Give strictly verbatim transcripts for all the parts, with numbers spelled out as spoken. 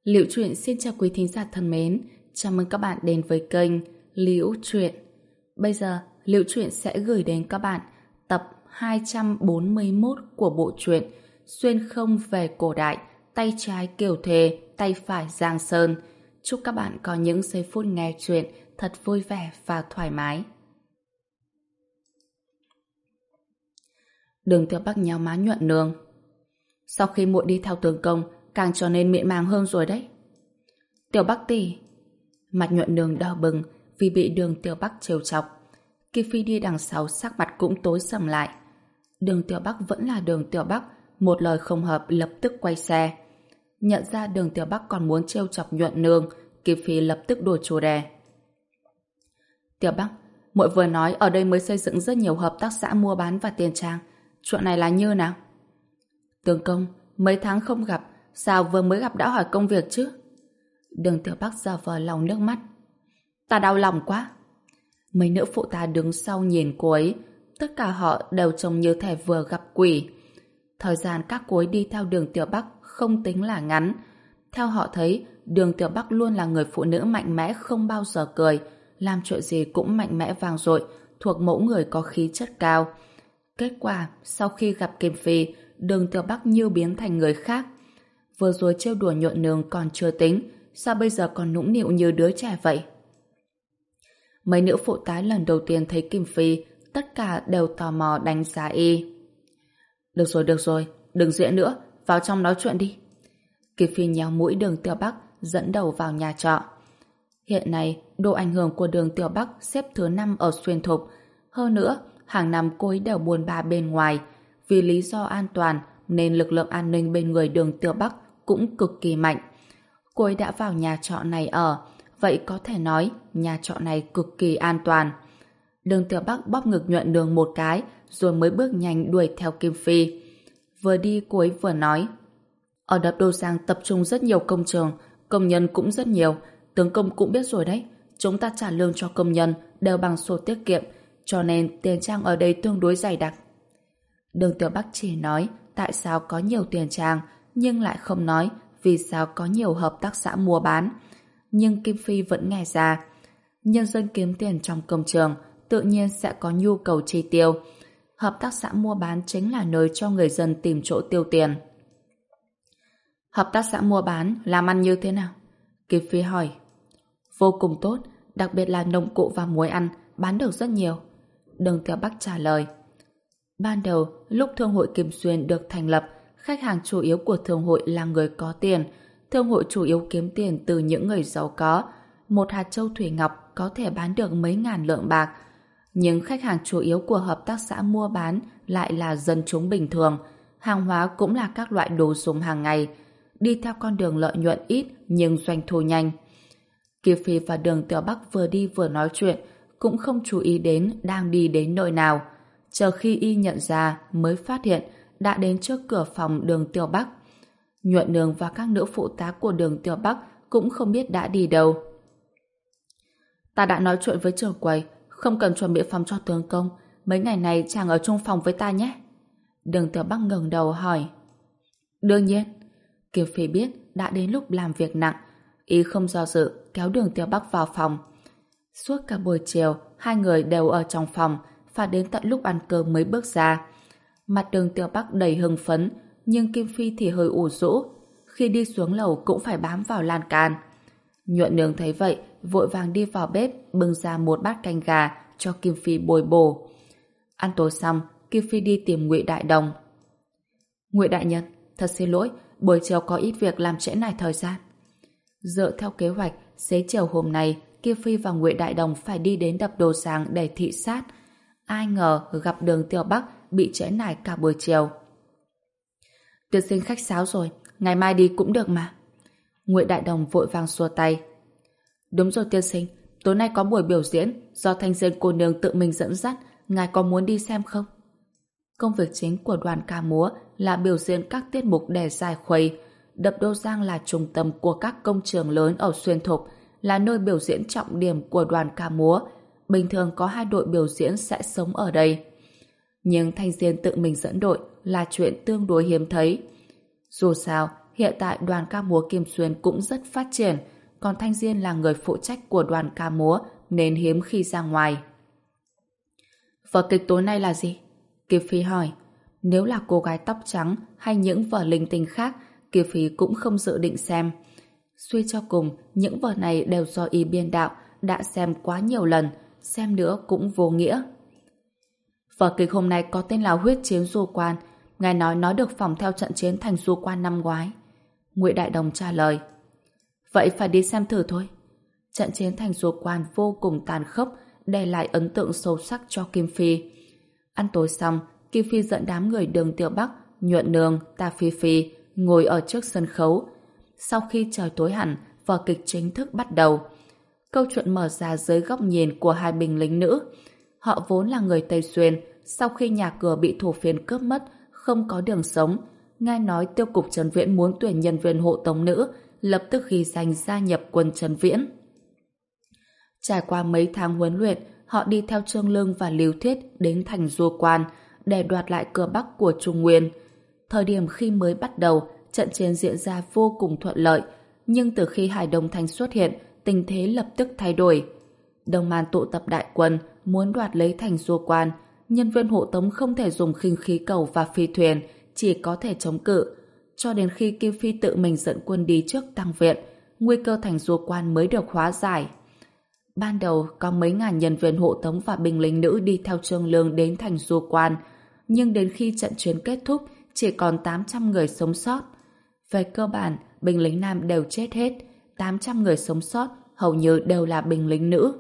Liễu Chuyện xin chào quý thính giả thân mến, chào mừng các bạn đến với kênh Liễu Chuyện. Bây giờ, Liễu Chuyện sẽ gửi đến các bạn tập hai trăm bốn mươi mốt của bộ truyện Xuyên không về cổ đại, tay trái Kiều Thề, tay phải Giang Sơn. Chúc các bạn có những giây phút nghe chuyện thật vui vẻ và thoải mái. Đường Tiểu Bắc nhéo má Nhuận Nương. Sau khi muội đi theo tướng công, càng trở nên mịn màng hơn rồi đấy. Tiểu Bắc tỷ. Mặt Nhuận Nương đỏ bừng vì bị Đường Tiểu Bắc trêu chọc. Kỳ Phi đi đằng sau sắc mặt cũng tối sầm lại. Đường Tiểu Bắc vẫn là Đường Tiểu Bắc, một lời không hợp lập tức quay xe. Nhận ra Đường Tiểu Bắc còn muốn trêu chọc Nhuận Nương, Kỳ Phi lập tức đổi chủ đề. Tiểu Bắc, muội vừa nói ở đây mới xây dựng rất nhiều hợp tác xã mua bán và tiền trang. Chuyện này là như nào? Tướng công, mấy tháng không gặp, sao vừa mới gặp đã hỏi công việc chứ? Đường Tiểu Bắc giả vờ lau nước mắt. Ta đau lòng quá. Mấy nữ phụ tá đứng sau nhìn cô ấy, tất cả họ đều trông như thể vừa gặp quỷ. Thời gian các cô ấy đi theo Đường Tiểu Bắc không tính là ngắn. Theo họ thấy, Đường Tiểu Bắc luôn là người phụ nữ mạnh mẽ không bao giờ cười, làm chuyện gì cũng mạnh mẽ vang dội, thuộc mẫu người có khí chất cao. Kết quả, sau khi gặp Kim Phi, Đường Tiểu Bắc như biến thành người khác. Vừa rồi trêu đùa Nhuận Nương còn chưa tính, sao bây giờ còn nũng nịu như đứa trẻ vậy? Mấy nữ phụ tá lần đầu tiên thấy Kim Phi, tất cả đều tò mò đánh giá y. Được rồi, được rồi, đừng diễn nữa, vào trong nói chuyện đi. Kim Phi nhéo mũi Đường Tiểu Bắc, dẫn đầu vào nhà trọ. Hiện nay, độ ảnh hưởng của Đường Tiểu Bắc xếp thứ năm ở Xuyên Thục. Hơn nữa, hàng năm cô ấy đều buôn ba bên ngoài. Vì lý do an toàn nên lực lượng an ninh bên người Đường Tiểu Bắc cũng cực kỳ mạnh. Cô ấy đã vào nhà trọ này ở, vậy có thể nói nhà trọ này cực kỳ an toàn. Đường Tiểu Bắc bóp ngực Nhuận Nương một cái rồi mới bước nhanh đuổi theo Kim Phi. Vừa đi cô ấy vừa nói: ở Đập Đô Giang tập trung rất nhiều công trường, công nhân cũng rất nhiều, tướng công cũng biết rồi đấy, chúng ta trả lương cho công nhân đều bằng sổ tiết kiệm, cho nên tiền trang ở đây tương đối dày đặc. Đường Tiểu Bắc chỉ nói tại sao có nhiều tiền trang, nhưng lại không nói vì sao có nhiều hợp tác xã mua bán. Nhưng Kim Phi vẫn nghe ra. Nhân dân kiếm tiền trong công trường tự nhiên sẽ có nhu cầu chi tiêu. Hợp tác xã mua bán chính là nơi cho người dân tìm chỗ tiêu tiền. Hợp tác xã mua bán làm ăn như thế nào? Kim Phi hỏi. Vô cùng tốt, đặc biệt là nông cụ và muối ăn bán được rất nhiều. Đường Tiểu Bắc trả lời. Ban đầu, lúc Thương hội Kim Xuyên được thành lập, khách hàng chủ yếu của Thương hội là người có tiền. Thương hội chủ yếu kiếm tiền từ những người giàu có. Một hạt châu thủy ngọc có thể bán được mấy ngàn lượng bạc. Nhưng khách hàng chủ yếu của hợp tác xã mua bán lại là dân chúng bình thường. Hàng hóa cũng là các loại đồ dùng hàng ngày. Đi theo con đường lợi nhuận ít nhưng doanh thu nhanh. Kiều Phi và Đường Tiểu Bắc vừa đi vừa nói chuyện, cũng không chú ý đến đang đi đến nơi nào. Chờ khi y nhận ra mới phát hiện đã đến trước cửa phòng Đường Tiểu Bắc. Nhuận Nương và các nữ phụ tá của Đường Tiểu Bắc cũng không biết đã đi đâu. Ta đã nói chuyện với trưởng quầy, không cần chuẩn bị phòng cho tướng công, mấy ngày này chàng ở chung phòng với ta nhé. Đường Tiểu Bắc ngẩng đầu hỏi. Đương nhiên. Kiều Phi biết đã đến lúc làm việc nặng, y không do dự kéo Đường Tiểu Bắc vào phòng. Suốt cả buổi chiều hai người đều ở trong phòng, và đến tận lúc ăn cơm mới bước ra. Mặt Đường Tiểu Bắc đầy hưng phấn, nhưng Kim Phi thì hơi ủ rũ. Khi đi xuống lầu cũng phải bám vào lan can. Nhuận Nương thấy vậy, vội vàng đi vào bếp bưng ra một bát canh gà cho Kim Phi bồi bổ. Ăn tối xong, Kim Phi đi tìm Ngụy Đại Đồng. Ngụy đại nhân, thật xin lỗi, buổi chiều có ít việc làm trễ nải thời gian. Dựa theo kế hoạch, xế chiều hôm nay, Kim Phi và Ngụy Đại Đồng phải đi đến Đập Đô Giang để thị sát. Ai ngờ gặp Đường Tiểu Bắc bị trễ nải cả buổi chiều. Tiên sinh khách sáo rồi, ngày mai đi cũng được mà. Ngụy Đại Đồng vội vàng xua tay. Đúng rồi tiên sinh, tối nay có buổi biểu diễn do Thanh Diên cô nương tự mình dẫn dắt, ngài có muốn đi xem không? Công việc chính của đoàn ca múa là biểu diễn các tiết mục để giải khuây. Đập Đô Giang là trung tâm của các công trường lớn ở Xuyên Thục, là nơi biểu diễn trọng điểm của đoàn ca múa. Bình thường có hai đội biểu diễn sẽ sống ở đây. Nhưng Thanh Diên tự mình dẫn đội là chuyện tương đối hiếm thấy. Dù sao, hiện tại đoàn ca múa Kim Xuyên cũng rất phát triển, còn Thanh Diên là người phụ trách của đoàn ca múa nên hiếm khi ra ngoài. Vở kịch tối nay là gì? Kiều Phi hỏi. Nếu là cô gái tóc trắng hay những vở linh tinh khác, Kiều Phi cũng không dự định xem. Suy cho cùng, những vở này đều do y biên đạo, đã xem quá nhiều lần, xem nữa cũng vô nghĩa. Vở kịch hôm nay có tên là Huyết Chiến Du Quan, ngài nói nó được phỏng theo trận chiến thành Du Quan năm ngoái. Ngụy Đại Đồng trả lời. Vậy phải đi xem thử thôi. Trận chiến thành Du Quan vô cùng tàn khốc, để lại ấn tượng sâu sắc cho Kim Phi. Ăn tối xong, Kim Phi dẫn đám người Đường Tiểu Bắc, Nhuận Nương, Ta Phi Phi ngồi ở trước sân khấu. Sau khi trời tối hẳn, vở kịch chính thức bắt đầu. Câu chuyện mở ra dưới góc nhìn của hai binh lính nữ. Họ vốn là người Tây Xuyên, sau khi nhà cửa bị thổ phiên cướp mất, không có đường sống. Nghe nói Tiêu cục Trần Viễn muốn tuyển nhân viên hộ tống nữ, lập tức ghi danh gia nhập quân Trần Viễn. Trải qua mấy tháng huấn luyện, họ đi theo Trương Lương và Lưu Thiết đến thành Du Quan để đoạt lại cửa Bắc của Trung Nguyên. Thời điểm khi mới bắt đầu, trận chiến diễn ra vô cùng thuận lợi, nhưng từ khi Hải Đông Thành xuất hiện, tình thế lập tức thay đổi. Đông Man tụ tập đại quân, muốn đoạt lấy thành Du Quan, nhân viên hộ tống không thể dùng khinh khí cầu và phi thuyền, chỉ có thể chống cự. Cho đến khi Kim Phi tự mình dẫn quân đi trước tăng viện, nguy cơ thành Du Quan mới được hóa giải. Ban đầu có mấy ngàn nhân viên hộ tống và binh lính nữ đi theo Trương Lương đến thành Du Quan, nhưng đến khi trận chiến kết thúc, chỉ còn tám trăm người sống sót. Về cơ bản, binh lính nam đều chết hết, tám trăm người sống sót hầu như đều là binh lính nữ.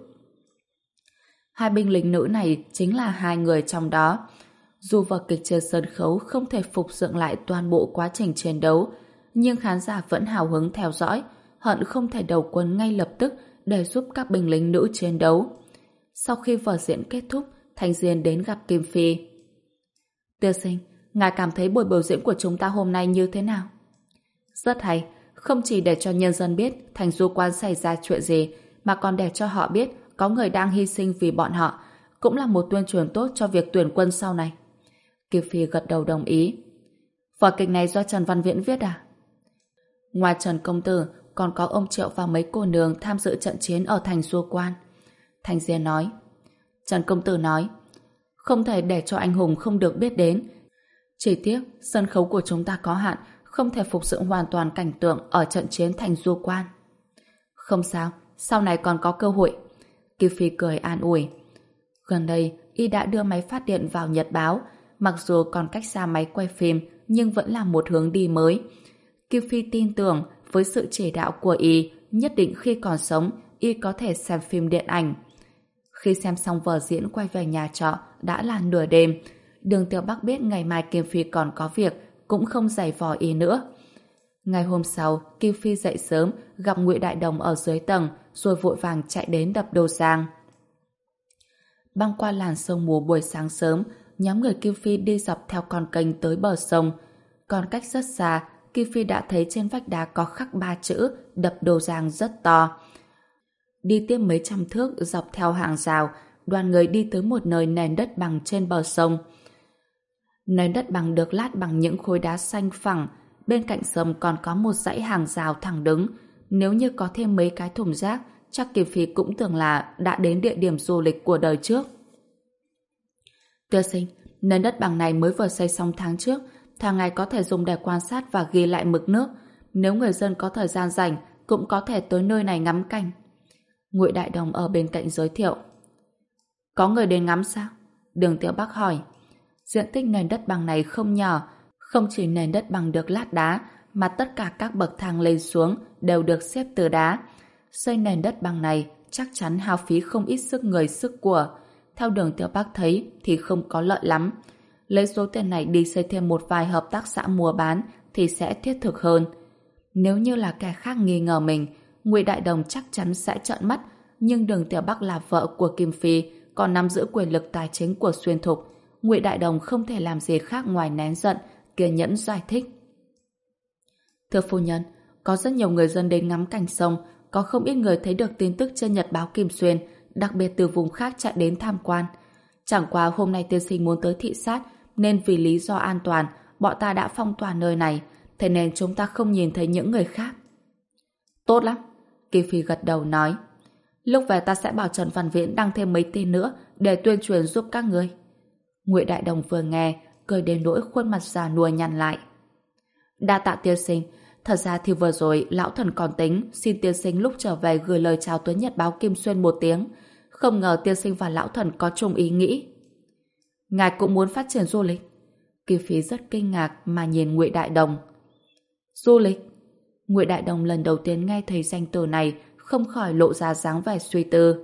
Hai binh lính nữ này chính là hai người trong đó. Dù vở kịch trên sân khấu không thể phục dựng lại toàn bộ quá trình chiến đấu, nhưng khán giả vẫn hào hứng theo dõi, hận không thể đầu quân ngay lập tức để giúp các binh lính nữ chiến đấu. Sau khi vở diễn kết thúc, Thanh Diên đến gặp Kim Phi. Tiên sinh, ngài cảm thấy buổi biểu diễn của chúng ta hôm nay như thế nào? Rất hay, không chỉ để cho nhân dân biết thành Du Quan xảy ra chuyện gì, mà còn để cho họ biết có người đang hy sinh vì bọn họ, cũng là một tuyên truyền tốt cho việc tuyển quân sau này. Kim Phi gật đầu đồng ý. Vở kịch này do Trần Văn Viễn viết à? Ngoài Trần Công Tử, còn có ông Triệu và mấy cô nương tham dự trận chiến ở thành Du Quan. Thanh Diên nói. Trần Công Tử nói, không thể để cho anh hùng không được biết đến. Chỉ tiếc, sân khấu của chúng ta có hạn, không thể phục dựng hoàn toàn cảnh tượng ở trận chiến thành Du Quan. Không sao, sau này còn có cơ hội. Kim Phi cười an ủi. Gần đây, y đã đưa máy phát điện vào nhật báo, mặc dù còn cách xa máy quay phim, nhưng vẫn là một hướng đi mới. Kim Phi tin tưởng với sự chỉ đạo của y, nhất định khi còn sống, y có thể xem phim điện ảnh. Khi xem xong vở diễn quay về nhà trọ, đã là nửa đêm. Đường Tiểu Bắc biết ngày mai Kim Phi còn có việc, cũng không giày vò y nữa. Ngày hôm sau, Kim Phi dậy sớm, gặp Ngụy Đại Đồng ở dưới tầng, rồi vội vàng chạy đến đập Đồ Giang. Băng qua làn sông mùa buổi sáng sớm, nhóm người Kim Phi đi dọc theo con kênh tới bờ sông. Còn cách rất xa, Kim Phi đã thấy trên vách đá có khắc ba chữ đập Đồ Giang rất to. Đi tiếp mấy trăm thước dọc theo hàng rào, đoàn người đi tới một nơi nền đất bằng trên bờ sông. Nền đất bằng được lát bằng những khối đá xanh phẳng, bên cạnh sông còn có một dãy hàng rào thẳng đứng. Nếu như có thêm mấy cái thùng rác, chắc Kim Phi cũng tưởng là đã đến địa điểm du lịch của đời trước. Tiên sinh, nền đất bằng này mới vừa xây xong tháng trước, hàng ngày có thể dùng để quan sát và ghi lại mực nước. Nếu người dân có thời gian rảnh, cũng có thể tới nơi này ngắm cảnh. Ngụy Đại Đồng ở bên cạnh giới thiệu. Có người đến ngắm sao? Đường Tiểu Bắc hỏi. Diện tích nền đất bằng này không nhỏ, không chỉ nền đất bằng được lát đá, mà tất cả các bậc thang lên xuống đều được xếp từ đá. Xây nền đất bằng này chắc chắn hao phí không ít sức người sức của. Theo Đường Tiểu Bắc thấy thì không có lợi lắm. Lấy số tiền này đi xây thêm một vài hợp tác xã mua bán thì sẽ thiết thực hơn. Nếu như là kẻ khác nghi ngờ mình, Ngụy Đại Đồng chắc chắn sẽ trợn mắt, nhưng Đường Tiểu Bắc là vợ của Kim Phi, còn nắm giữ quyền lực tài chính của Xuyên Thục. Ngụy Đại Đồng không thể làm gì khác ngoài nén giận, kiên nhẫn giải thích. Thưa phu nhân, có rất nhiều người dân đến ngắm cảnh sông, có không ít người thấy được tin tức trên nhật báo Kim Xuyên, đặc biệt từ vùng khác chạy đến tham quan. Chẳng qua hôm nay tiên sinh muốn tới thị sát, nên vì lý do an toàn, bọn ta đã phong tỏa nơi này. thế nên chúng ta không nhìn thấy những người khác. Tốt lắm, Kim Phi gật đầu nói. Lúc về ta sẽ bảo Trần Văn Viễn đăng thêm mấy tin nữa để tuyên truyền giúp các ngươi. Ngụy Đại Đồng vừa nghe, cười đến nỗi khuôn mặt già nua nhăn lại. Đa tạ tiên sinh, thật ra thì vừa rồi lão thần còn tính xin tiên sinh lúc trở về gửi lời chào tới Nhật báo Kim Xuyên một tiếng. Không ngờ tiên sinh và lão thần có chung ý nghĩ. Ngài cũng muốn phát triển du lịch? Kim Phi rất kinh ngạc mà nhìn Ngụy Đại Đồng. Du lịch? Ngụy Đại Đồng lần đầu tiên nghe thấy danh từ này, không khỏi lộ ra dáng vẻ suy tư.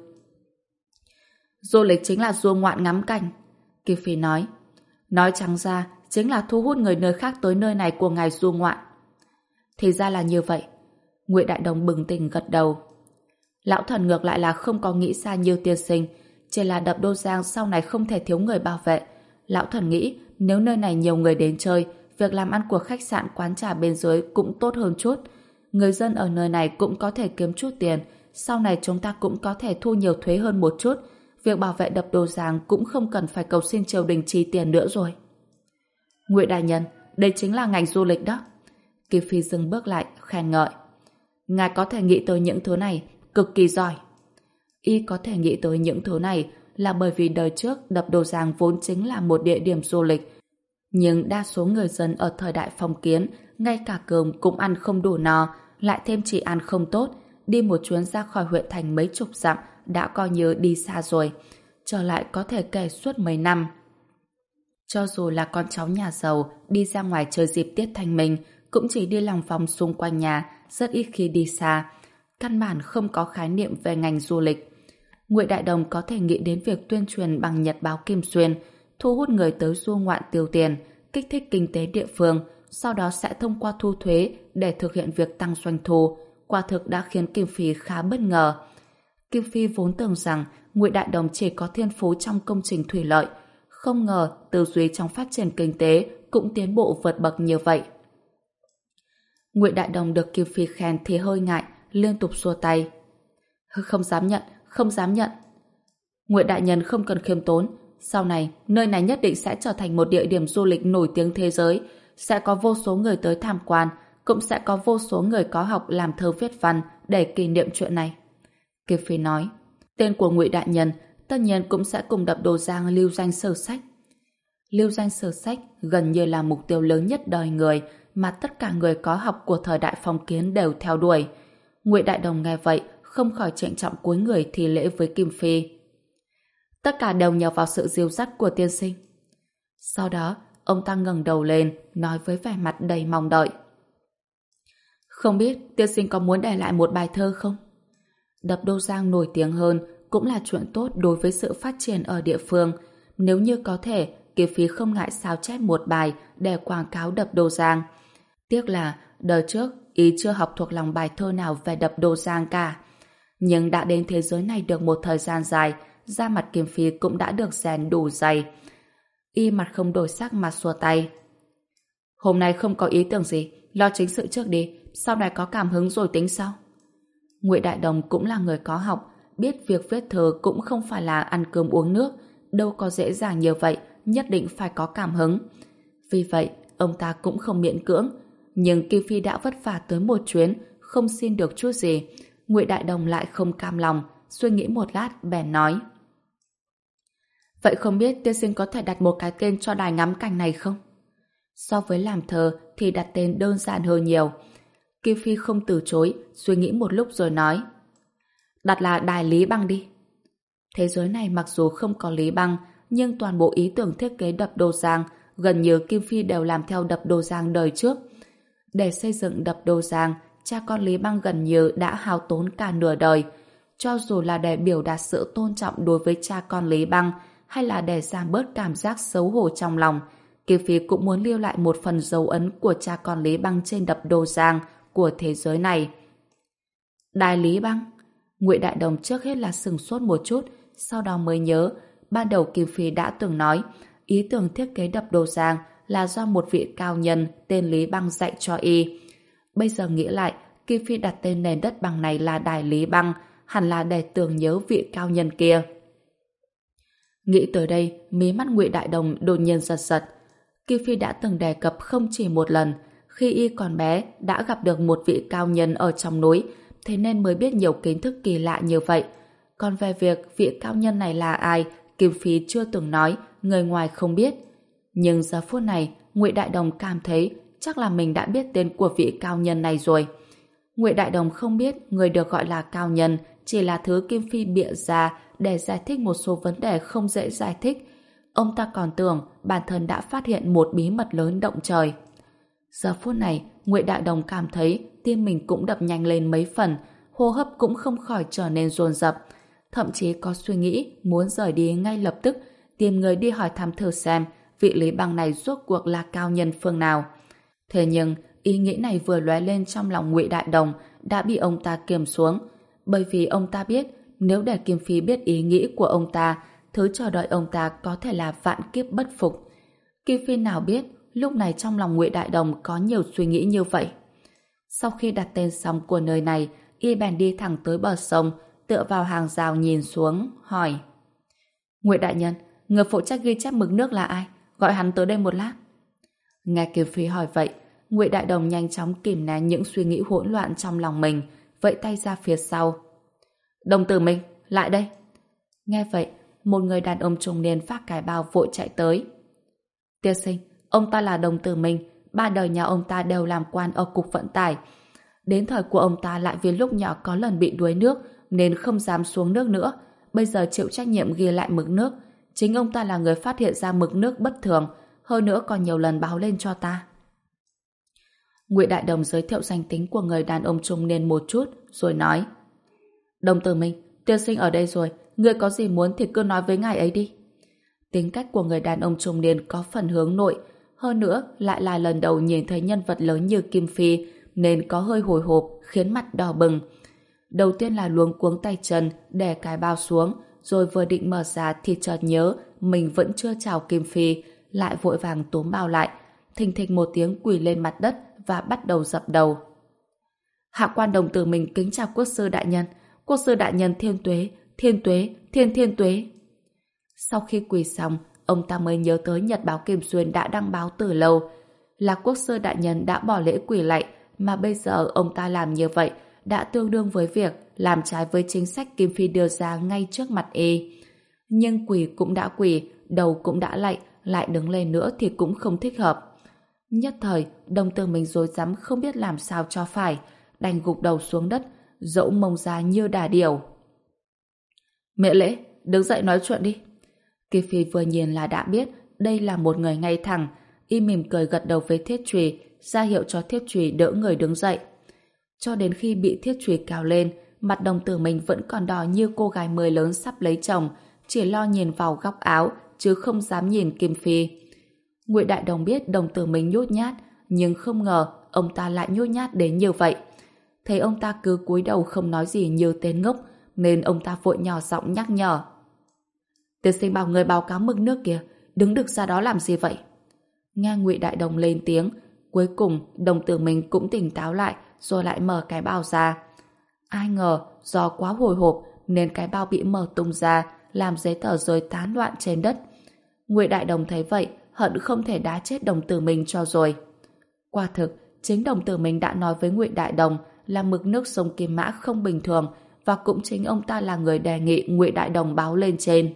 Du lịch chính là du ngoạn ngắm cảnh, Kim Phi nói. Nói trắng ra, chính là thu hút người nơi khác tới nơi này của ngài du ngoạn. Thì ra là như vậy. Ngụy Đại Đồng bừng tỉnh gật đầu. Lão thần ngược lại là không có nghĩ xa như tiên sinh, chỉ là đập Đô Giang sau này không thể thiếu người bảo vệ. Lão thần nghĩ nếu nơi này nhiều người đến chơi, việc làm ăn của khách sạn quán trà bên dưới cũng tốt hơn chút. Người dân ở nơi này cũng có thể kiếm chút tiền, sau này chúng ta cũng có thể thu nhiều thuế hơn một chút. Việc bảo vệ đập Đô Giang cũng không cần phải cầu xin triều đình chi tiền nữa rồi. Ngụy đại nhân, đây chính là ngành du lịch đó. Kim Phi dừng bước lại, khen ngợi. Ngài có thể nghĩ tới những thứ này, cực kỳ giỏi. Y có thể nghĩ tới những thứ này là bởi vì đời trước đập Đô Giang vốn chính là một địa điểm du lịch. Nhưng đa số người dân ở thời đại phong kiến, ngay cả cơm cũng ăn không đủ no, lại thêm chỉ ăn không tốt, đi một chuyến ra khỏi huyện thành mấy chục dặm đã coi như đi xa rồi, trở lại có thể kể suốt mấy năm. Cho dù là con cháu nhà giàu đi ra ngoài chơi dịp Tiết Thanh Minh, cũng chỉ đi lòng vòng xung quanh nhà, rất ít khi đi xa, căn bản không có khái niệm về ngành du lịch. Ngụy Đại Đồng có thể nghĩ đến việc tuyên truyền bằng nhật báo Kim Xuyên, thu hút người tới du ngoạn tiêu tiền, kích thích kinh tế địa phương, sau đó sẽ thông qua thu thuế để thực hiện việc tăng doanh thu, quả thực đã khiến Kim Phi khá bất ngờ. Kim Phi vốn tưởng rằng Ngụy Đại Đồng chỉ có thiên phú trong công trình thủy lợi, không ngờ tư duy trong phát triển kinh tế cũng tiến bộ vượt bậc như vậy. Ngụy Đại Đồng được Kim Phi khen thì hơi ngại, liên tục xua tay. Không dám nhận, không dám nhận. Ngụy đại nhân không cần khiêm tốn, sau này nơi này nhất định sẽ trở thành một địa điểm du lịch nổi tiếng thế giới, sẽ có vô số người tới tham quan, cũng sẽ có vô số người có học làm thơ viết văn để kỷ niệm chuyện này. Kim Phi nói, tên của Ngụy đại nhân tất nhiên cũng sẽ cùng đập Đô Giang lưu danh sử sách. Lưu danh sử sách gần như là mục tiêu lớn nhất đời người mà tất cả người có học của thời đại phong kiến đều theo đuổi. Ngụy Đại Đồng nghe vậy không khỏi trịnh trọng cúi người thi lễ với Kim Phi. Tất cả đều nhờ vào sự dìu dắt của tiên sinh. Sau đó, ông ta ngẩng đầu lên, nói với vẻ mặt đầy mong đợi. Không biết tiên sinh có muốn để lại một bài thơ không? Đập Đô Giang nổi tiếng hơn cũng là chuyện tốt đối với sự phát triển ở địa phương. Nếu như có thể, Kim Phi không ngại sao chép một bài để quảng cáo đập Đô Giang. Tiếc là đời trước ý chưa học thuộc lòng bài thơ nào về đập Đô Giang cả. Nhưng đã đến thế giới này được một thời gian dài, da mặt Kim Phi cũng đã được rèn đủ dày. Y mặt không đổi sắc mà xua tay. Hôm nay không có ý tưởng gì, lo chính sự trước đi, sau này có cảm hứng rồi tính sau. Ngụy Đại Đồng cũng là người có học, biết việc viết thơ cũng không phải là ăn cơm uống nước, đâu có dễ dàng như vậy, nhất định phải có cảm hứng. Vì vậy, ông ta cũng không miễn cưỡng, nhưng Kim Phi đã vất vả tới một chuyến, không xin được chút gì. Ngụy Đại Đồng lại không cam lòng, suy nghĩ một lát bèn nói. Vậy không biết tiên sinh có thể đặt một cái tên cho đài ngắm cảnh này không? So với làm thơ thì đặt tên đơn giản hơn nhiều. Kim Phi không từ chối, suy nghĩ một lúc rồi nói. Đặt là đài Lý Băng đi. Thế giới này mặc dù không có Lý Băng, nhưng toàn bộ ý tưởng thiết kế đập Đô Giang gần như Kim Phi đều làm theo đập Đô Giang đời trước. Để xây dựng đập Đô Giang, cha con Lý Băng gần như đã hao tốn cả nửa đời. Cho dù là để biểu đạt sự tôn trọng đối với cha con Lý Băng hay là để giảm bớt cảm giác xấu hổ trong lòng, Kim Phi cũng muốn lưu lại một phần dấu ấn của cha con Lý Băng trên đập Đô Giang của thế giới này. Đài Lý Băng? Ngụy Đại Đồng trước hết là sửng sốt một chút, sau đó mới nhớ, ban đầu Kim Phi đã từng nói ý tưởng thiết kế đập Đô Giang là do một vị cao nhân tên Lý Băng dạy cho y. Bây giờ nghĩ lại, Kim Phi đặt tên nền đất bằng này là Đài Lý Băng, hẳn là để tưởng nhớ vị cao nhân kia. Nghĩ tới đây, mí mắt Ngụy Đại Đồng đột nhiên giật giật. Kim Phi đã từng đề cập không chỉ một lần, Khi y còn bé đã gặp được một vị cao nhân ở trong núi, thế nên mới biết nhiều kiến thức kỳ lạ như vậy. Còn về việc vị cao nhân này là ai, Kim Phi chưa từng nói, người ngoài không biết. Nhưng giờ phút này, Ngụy Đại Đồng cảm thấy chắc là mình đã biết tên của vị cao nhân này rồi. Ngụy Đại Đồng không biết người được gọi là cao nhân chỉ là thứ Kim Phi bịa ra để giải thích một số vấn đề không dễ giải thích. Ông ta còn tưởng bản thân đã phát hiện một bí mật lớn động trời. Giờ phút này, Ngụy Đại Đồng cảm thấy tim mình cũng đập nhanh lên mấy phần, hô hấp cũng không khỏi trở nên dồn dập, thậm chí có suy nghĩ muốn rời đi ngay lập tức, tìm người đi hỏi thăm thử xem vị Lý Băng này rốt cuộc là cao nhân phương nào. Thế nhưng, ý nghĩ này vừa lóe lên trong lòng Ngụy Đại Đồng đã bị ông ta kiềm xuống, bởi vì ông ta biết nếu để Kim Phi biết ý nghĩ của ông ta, thứ chờ đợi ông ta có thể là vạn kiếp bất phục. Kim Phi nào biết lúc này trong lòng Ngụy Đại Đồng có nhiều suy nghĩ như vậy. Sau khi đặt tên xong của nơi này, y bèn đi thẳng tới bờ sông, tựa vào hàng rào nhìn xuống, hỏi: Ngụy đại nhân, người phụ trách ghi chép mực nước là ai? Gọi hắn tới đây một lát. Nghe Kim Phi hỏi vậy, Ngụy Đại Đồng nhanh chóng kìm nén những suy nghĩ hỗn loạn trong lòng mình, vẫy tay ra phía sau. Đồng tử Minh, lại đây. Nghe vậy, một người đàn ông trung niên vác cái bao vội chạy tới. Tiên sinh, ông ta là Đồng tử Minh, ba đời nhà ông ta đều làm quan ở cục vận tải. Đến thời của ông ta lại vì lúc nhỏ có lần bị đuối nước nên không dám xuống nước nữa, bây giờ chịu trách nhiệm ghi lại mực nước. Chính ông ta là người phát hiện ra mực nước bất thường, hơn nữa còn nhiều lần báo lên cho ta. Ngụy Đại Đồng giới thiệu danh tính của người đàn ông trung niên một chút, rồi nói: Đồng tử Minh, tiên sinh ở đây rồi, ngươi có gì muốn thì cứ nói với ngài ấy đi. Tính cách của người đàn ông trung niên có phần hướng nội, hơn nữa lại là lần đầu nhìn thấy nhân vật lớn như Kim Phi, nên có hơi hồi hộp, khiến mặt đỏ bừng. Đầu tiên là luống cuống tay chân, đè cái bao xuống, rồi vừa định mở ra thì chợt nhớ mình vẫn chưa chào Kim Phi, lại vội vàng túm bao lại, thình thịch một tiếng quỳ lên mặt đất và bắt đầu dập đầu. Hạ quan Đồng tử Mình kính chào quốc sư đại nhân, quốc sư đại nhân thiên tuế, thiên tuế, thiên thiên tuế. Sau khi quỳ xong, ông ta mới nhớ tới nhật báo Kim Xuyên đã đăng báo từ lâu, là quốc sư đại nhân đã bỏ lễ quỳ lạy, mà bây giờ ông ta làm như vậy đã tương đương với việc làm trái với chính sách Kim Phi đưa ra ngay trước mặt y. Nhưng quỳ cũng đã quỳ, đầu cũng đã lạy, lại đứng lên nữa thì cũng không thích hợp. Nhất thời, Đồng tử Mình rối rắm không biết làm sao cho phải, đành gục đầu xuống đất, dẫu mông ra như đà điểu. Mẹ lễ, đứng dậy nói chuyện đi. Kim Phi vừa nhìn là đã biết đây là một người ngay thẳng, y mỉm cười gật đầu với Thiết Chùy, ra hiệu cho Thiết Chùy đỡ người đứng dậy. Cho đến khi bị Thiết Chùy cào lên, mặt Đồng tử Mình vẫn còn đỏ như cô gái mới lớn sắp lấy chồng, chỉ lo nhìn vào góc áo chứ không dám nhìn Kim Phi. Ngụy Đại Đồng biết Đồng tử Mình nhút nhát, nhưng không ngờ ông ta lại nhút nhát đến như vậy. Thấy ông ta cứ cúi đầu không nói gì như tên ngốc, nên ông ta vội nhỏ giọng nhắc nhở. Tiên sinh bảo người báo cáo mực nước kìa, đứng đực ra đó làm gì vậy? Nghe Ngụy Đại Đồng lên tiếng, cuối cùng Đồng tử Mình cũng tỉnh táo lại, rồi lại mở cái bao ra. Ai ngờ do quá hồi hộp nên cái bao bị mở tung ra, làm giấy tờ rơi tán loạn trên đất. Ngụy Đại Đồng thấy vậy, hận không thể đá chết Đồng tử Mình cho rồi. Quả thực, chính Đồng tử Mình đã nói với Ngụy Đại Đồng là mực nước sông Kim Mã không bình thường, và cũng chính ông ta là người đề nghị Ngụy Đại Đồng báo lên trên.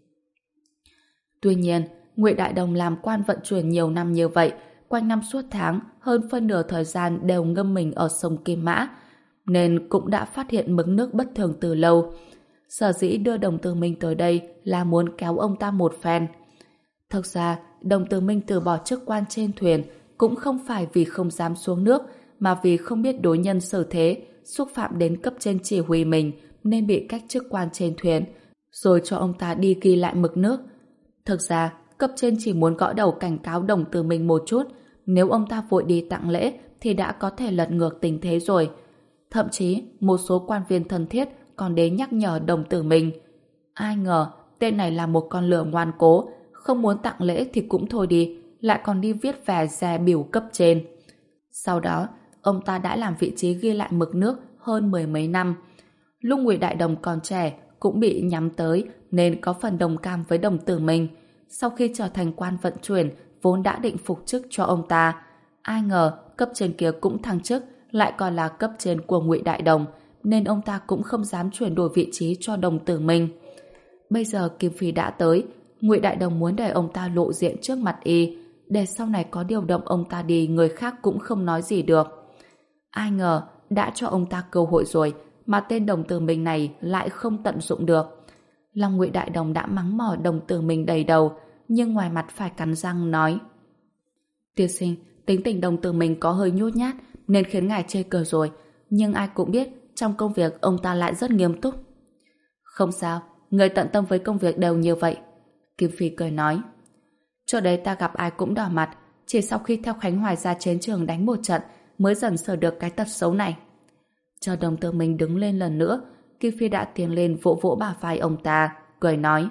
Tuy nhiên, Ngụy Đại Đồng làm quan vận chuyển nhiều năm như vậy, quanh năm suốt tháng, hơn phân nửa thời gian đều ngâm mình ở sông Kim Mã, nên cũng đã phát hiện mực nước bất thường từ lâu. Sở dĩ đưa Đồng tử Minh tới đây là muốn kéo ông ta một phen. Thực ra, Đồng tử Minh từ bỏ chức quan trên thuyền cũng không phải vì không dám xuống nước, mà vì không biết đối nhân xử thế, xúc phạm đến cấp trên chỉ huy mình nên bị cách chức quan trên thuyền, rồi cho ông ta đi ghi lại mực nước. Thực ra, cấp trên chỉ muốn gõ đầu cảnh cáo Đồng tử Minh một chút, nếu ông ta vội đi tặng lễ thì đã có thể lật ngược tình thế rồi. Thậm chí, một số quan viên thân thiết còn đến nhắc nhở Đồng tử Minh. Ai ngờ, tên này là một con lừa ngoan cố, không muốn tặng lễ thì cũng thôi đi, lại còn đi viết về dè biểu cấp trên. Sau đó, ông ta đã làm vị trí ghi lại mực nước hơn mười mấy năm. Lúc Ngụy Đại Đồng còn trẻ cũng bị nhắm tới nên có phần đồng cảm với Đồng tử Minh. Sau khi trở thành quan vận chuyển vốn đã định phục chức cho ông ta, Ai ngờ cấp trên kia cũng thăng chức, lại còn là cấp trên của Ngụy Đại Đồng, nên ông ta cũng không dám chuyển đổi vị trí cho Đồng Tử Minh. Bây giờ Kim Phi đã tới, Ngụy Đại Đồng muốn để ông ta lộ diện trước mặt y, để sau này có điều động ông ta đi người khác cũng không nói gì được. Ai ngờ đã cho ông ta cơ hội rồi mà tên Đồng Tử Minh này lại không tận dụng được. Lòng Ngụy Đại Đồng đã mắng mỏ Đồng Tử Minh đầy đầu, nhưng ngoài mặt phải cắn răng nói: Tiên sinh, tính tình Đồng Tử Minh có hơi nhút nhát nên khiến ngài chê cười rồi, nhưng ai cũng biết trong công việc ông ta lại rất nghiêm túc. Không sao, người tận tâm với công việc đều như vậy. Kim Phi cười nói: Trước đấy ta gặp ai cũng đỏ mặt, chỉ sau khi theo Khánh Hoài ra chiến trường đánh một trận mới dần sửa được cái tật xấu này. Chờ Đồng Tử Minh đứng lên lần nữa, Kim Phi đã tiến lên vỗ vỗ bả vai ông ta, cười nói: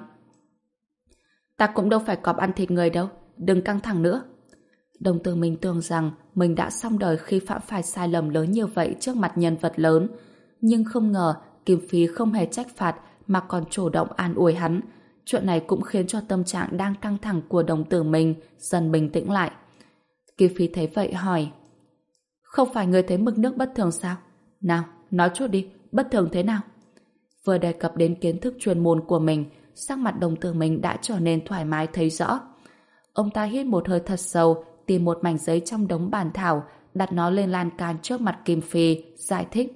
Ta cũng đâu phải cọp ăn thịt người đâu, đừng căng thẳng nữa. Đồng Tử Minh tưởng rằng mình đã xong đời khi phạm phải sai lầm lớn như vậy trước mặt nhân vật lớn, nhưng không ngờ Kim Phi không hề trách phạt mà còn chủ động an ủi hắn. Chuyện này cũng khiến cho tâm trạng đang căng thẳng của Đồng Tử Minh dần bình tĩnh lại. Kim Phi thấy vậy hỏi: Không phải người thấy mực nước bất thường sao? Nào, nói chút đi, bất thường thế nào? Vừa đề cập đến kiến thức chuyên môn của mình, sắc mặt Đồng Tử Minh đã trở nên thoải mái thấy rõ. Ông ta hít một hơi thật sâu, tìm một mảnh giấy trong đống bản thảo, đặt nó lên lan can trước mặt Kim Phi, giải thích: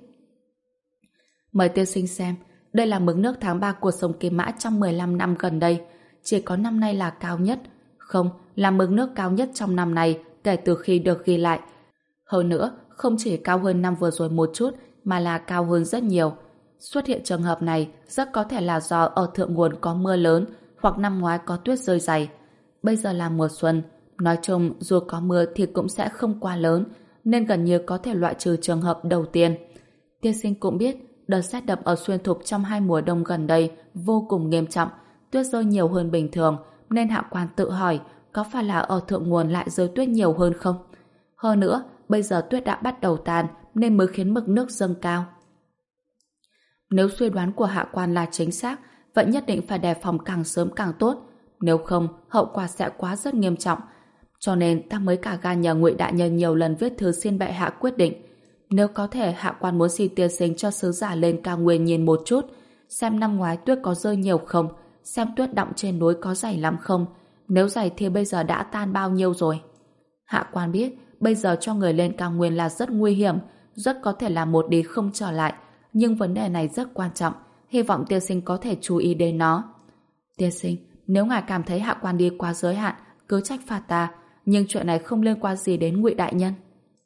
Mời tiên sinh xem, đây là mực nước tháng ba của sông Kim Mã trong mười lăm năm gần đây, chỉ có năm nay là cao nhất. Không, là mực nước cao nhất trong năm này kể từ khi được ghi lại. Hơn nữa, không chỉ cao hơn năm vừa rồi một chút, mà là cao hơn rất nhiều. Xuất hiện trường hợp này rất có thể là do ở thượng nguồn có mưa lớn hoặc năm ngoái có tuyết rơi dày. Bây giờ là mùa xuân, nói chung dù có mưa thì cũng sẽ không quá lớn, nên gần như có thể loại trừ trường hợp đầu tiên. Tiên sinh cũng biết, đợt sét đậm ở Xuyên Thục trong hai mùa đông gần đây vô cùng nghiêm trọng, tuyết rơi nhiều hơn bình thường, nên hạ quan tự hỏi có phải là ở thượng nguồn lại rơi tuyết nhiều hơn không? Hơn nữa, bây giờ tuyết đã bắt đầu tàn nên mới khiến mực nước dâng cao. Nếu suy đoán của hạ quan là chính xác, vậy nhất định phải đề phòng càng sớm càng tốt. Nếu không, hậu quả sẽ quá rất nghiêm trọng. Cho nên ta mới cả gan nhờ Ngụy đại nhân nhiều lần viết thư xin bệ hạ quyết định. Nếu có thể, hạ quan muốn xin tiên sinh cho sứ giả lên cao nguyên nhìn một chút, xem năm ngoái tuyết có rơi nhiều không, xem tuyết đọng trên núi có dày lắm không, nếu dày thì bây giờ đã tan bao nhiêu rồi. Hạ quan biết, bây giờ cho người lên cao nguyên là rất nguy hiểm, rất có thể là một đi không trở lại, nhưng vấn đề này rất quan trọng, hy vọng tiên sinh có thể chú ý đến nó. Tiên sinh, nếu ngài cảm thấy hạ quan đi quá giới hạn, cứ trách phạt ta, nhưng chuyện này không liên quan gì đến Ngụy đại nhân.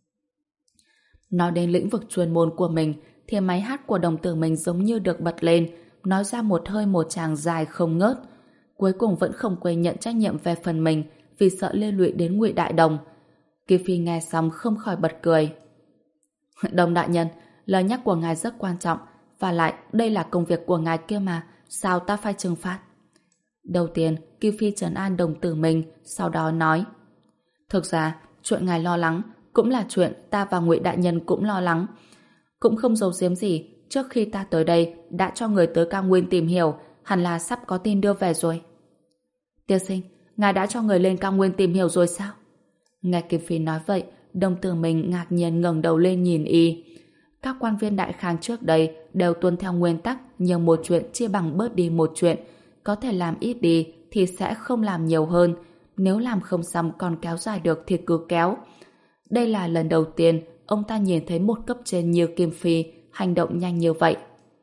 Nói đến lĩnh vực chuyên môn của mình, thì máy hát của Đồng Tử Minh giống như được bật lên, nói ra một hơi một tràng dài không ngớt. Cuối cùng vẫn không quên nhận trách nhiệm về phần mình, vì sợ liên lụy đến Ngụy đại đồng. Kim Phi nghe xong không khỏi bật cười. Đồng đại nhân, lời nhắc của ngài rất quan trọng, và lại đây là công việc của ngài kia mà, sao ta phải trừng phạt? Đầu tiên, Kim Phi trấn an Đồng Tử Minh, sau đó nói: Thực ra, chuyện ngài lo lắng cũng là chuyện ta và Ngụy đại nhân cũng lo lắng. Cũng không giấu giếm gì, trước khi ta tới đây đã cho người tới cao nguyên tìm hiểu, hẳn là sắp có tin đưa về rồi. Tiên sinh, ngài đã cho người lên cao nguyên tìm hiểu rồi sao? Nghe Kim Phi nói vậy, Đồng Tử Minh ngạc nhiên ngẩng đầu lên nhìn y. Các quan viên đại khang trước đây đều tuân theo nguyên tắc nhường một chuyện chia bằng bớt đi một chuyện, có thể làm ít đi thì sẽ không làm nhiều hơn, nếu làm không xong còn kéo dài được thì cứ kéo. Đây là lần đầu tiên ông ta nhìn thấy một cấp trên như Kim Phi hành động nhanh như vậy.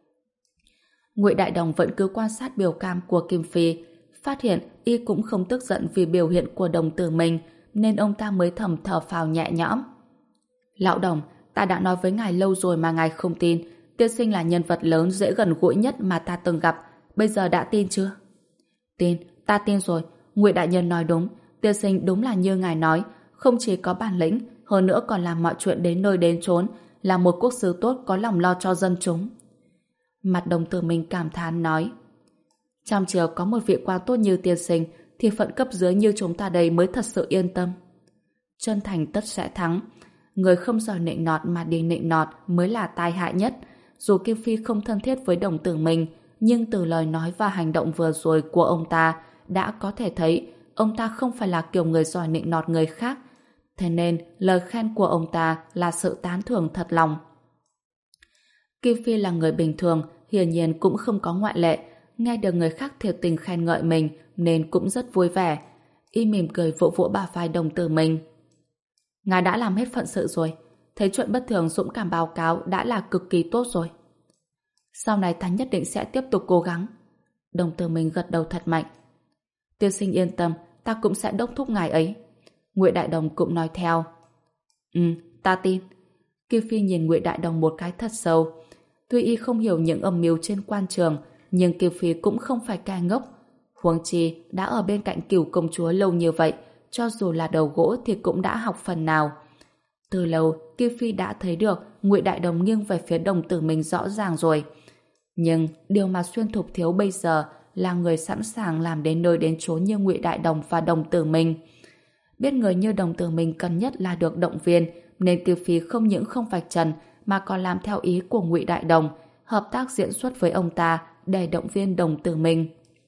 Ngụy đại đồng vẫn cứ quan sát biểu cảm của Kim Phi, phát hiện y cũng không tức giận vì biểu hiện của Đồng Tử Minh, nên ông ta mới thầm thở phào nhẹ nhõm. Lão Đồng, ta đã nói với ngài lâu rồi mà ngài không tin. Tiên sinh là nhân vật lớn dễ gần gũi nhất mà ta từng gặp, bây giờ đã tin chưa? Tin, ta tin rồi. Ngụy đại nhân nói đúng, tiên sinh đúng là như ngài nói, không chỉ có bản lĩnh, hơn nữa còn làm mọi chuyện đến nơi đến chốn, là một quốc sư tốt có lòng lo cho dân chúng. Mặt Đồng Tử Minh cảm thán nói: Trong triều có một vị quan tốt như tiên sinh, thì phận cấp dưới như chúng ta đây mới thật sự yên tâm. Chân thành tất sẽ thắng. Người không giỏi nịnh nọt mà đi nịnh nọt mới là tai hại nhất. Dù Kim Phi không thân thiết với Đồng Tử Minh, nhưng từ lời nói và hành động vừa rồi của ông ta đã có thể thấy ông ta không phải là kiểu người giỏi nịnh nọt người khác. Thế nên lời khen của ông ta là sự tán thưởng thật lòng. Kim Phi là người bình thường, hiển nhiên cũng không có ngoại lệ, nghe được người khác thiệt tình khen ngợi mình nên cũng rất vui vẻ. Y mỉm cười vỗ vỗ bả vai đồng tử mình. Ngài đã làm hết phận sự rồi, thấy chuyện bất thường dũng cảm báo cáo đã là cực kỳ tốt rồi. Sau này ta nhất định sẽ tiếp tục cố gắng. Đồng tử mình gật đầu thật mạnh. Tiên sinh yên tâm, ta cũng sẽ đốc thúc ngài ấy. Ngụy Đại Đồng cũng nói theo. Ừ, ta tin. Kim Phi nhìn Ngụy Đại Đồng một cái thật sâu. Tuy y không hiểu những âm mưu trên quan trường, nhưng Kim Phi cũng không phải kẻ ngốc. Huống chi đã ở bên cạnh Cửu công chúa lâu như vậy, cho dù là đầu gỗ thì cũng đã học phần nào. Từ lâu, Kim Phi đã thấy được Ngụy Đại Đồng nghiêng về phía đồng tử mình rõ ràng rồi. Nhưng điều mà Xuyên Thục thiếu bây giờ là người sẵn sàng làm đến nơi đến chốn như Ngụy Đại Đồng và đồng tử mình. Biết người như đồng tử mình cần nhất là được động viên, nên Kim Phi không những không vạch trần mà còn làm theo ý của Ngụy Đại Đồng, hợp tác diễn xuất với ông ta để động viên đồng tử mình.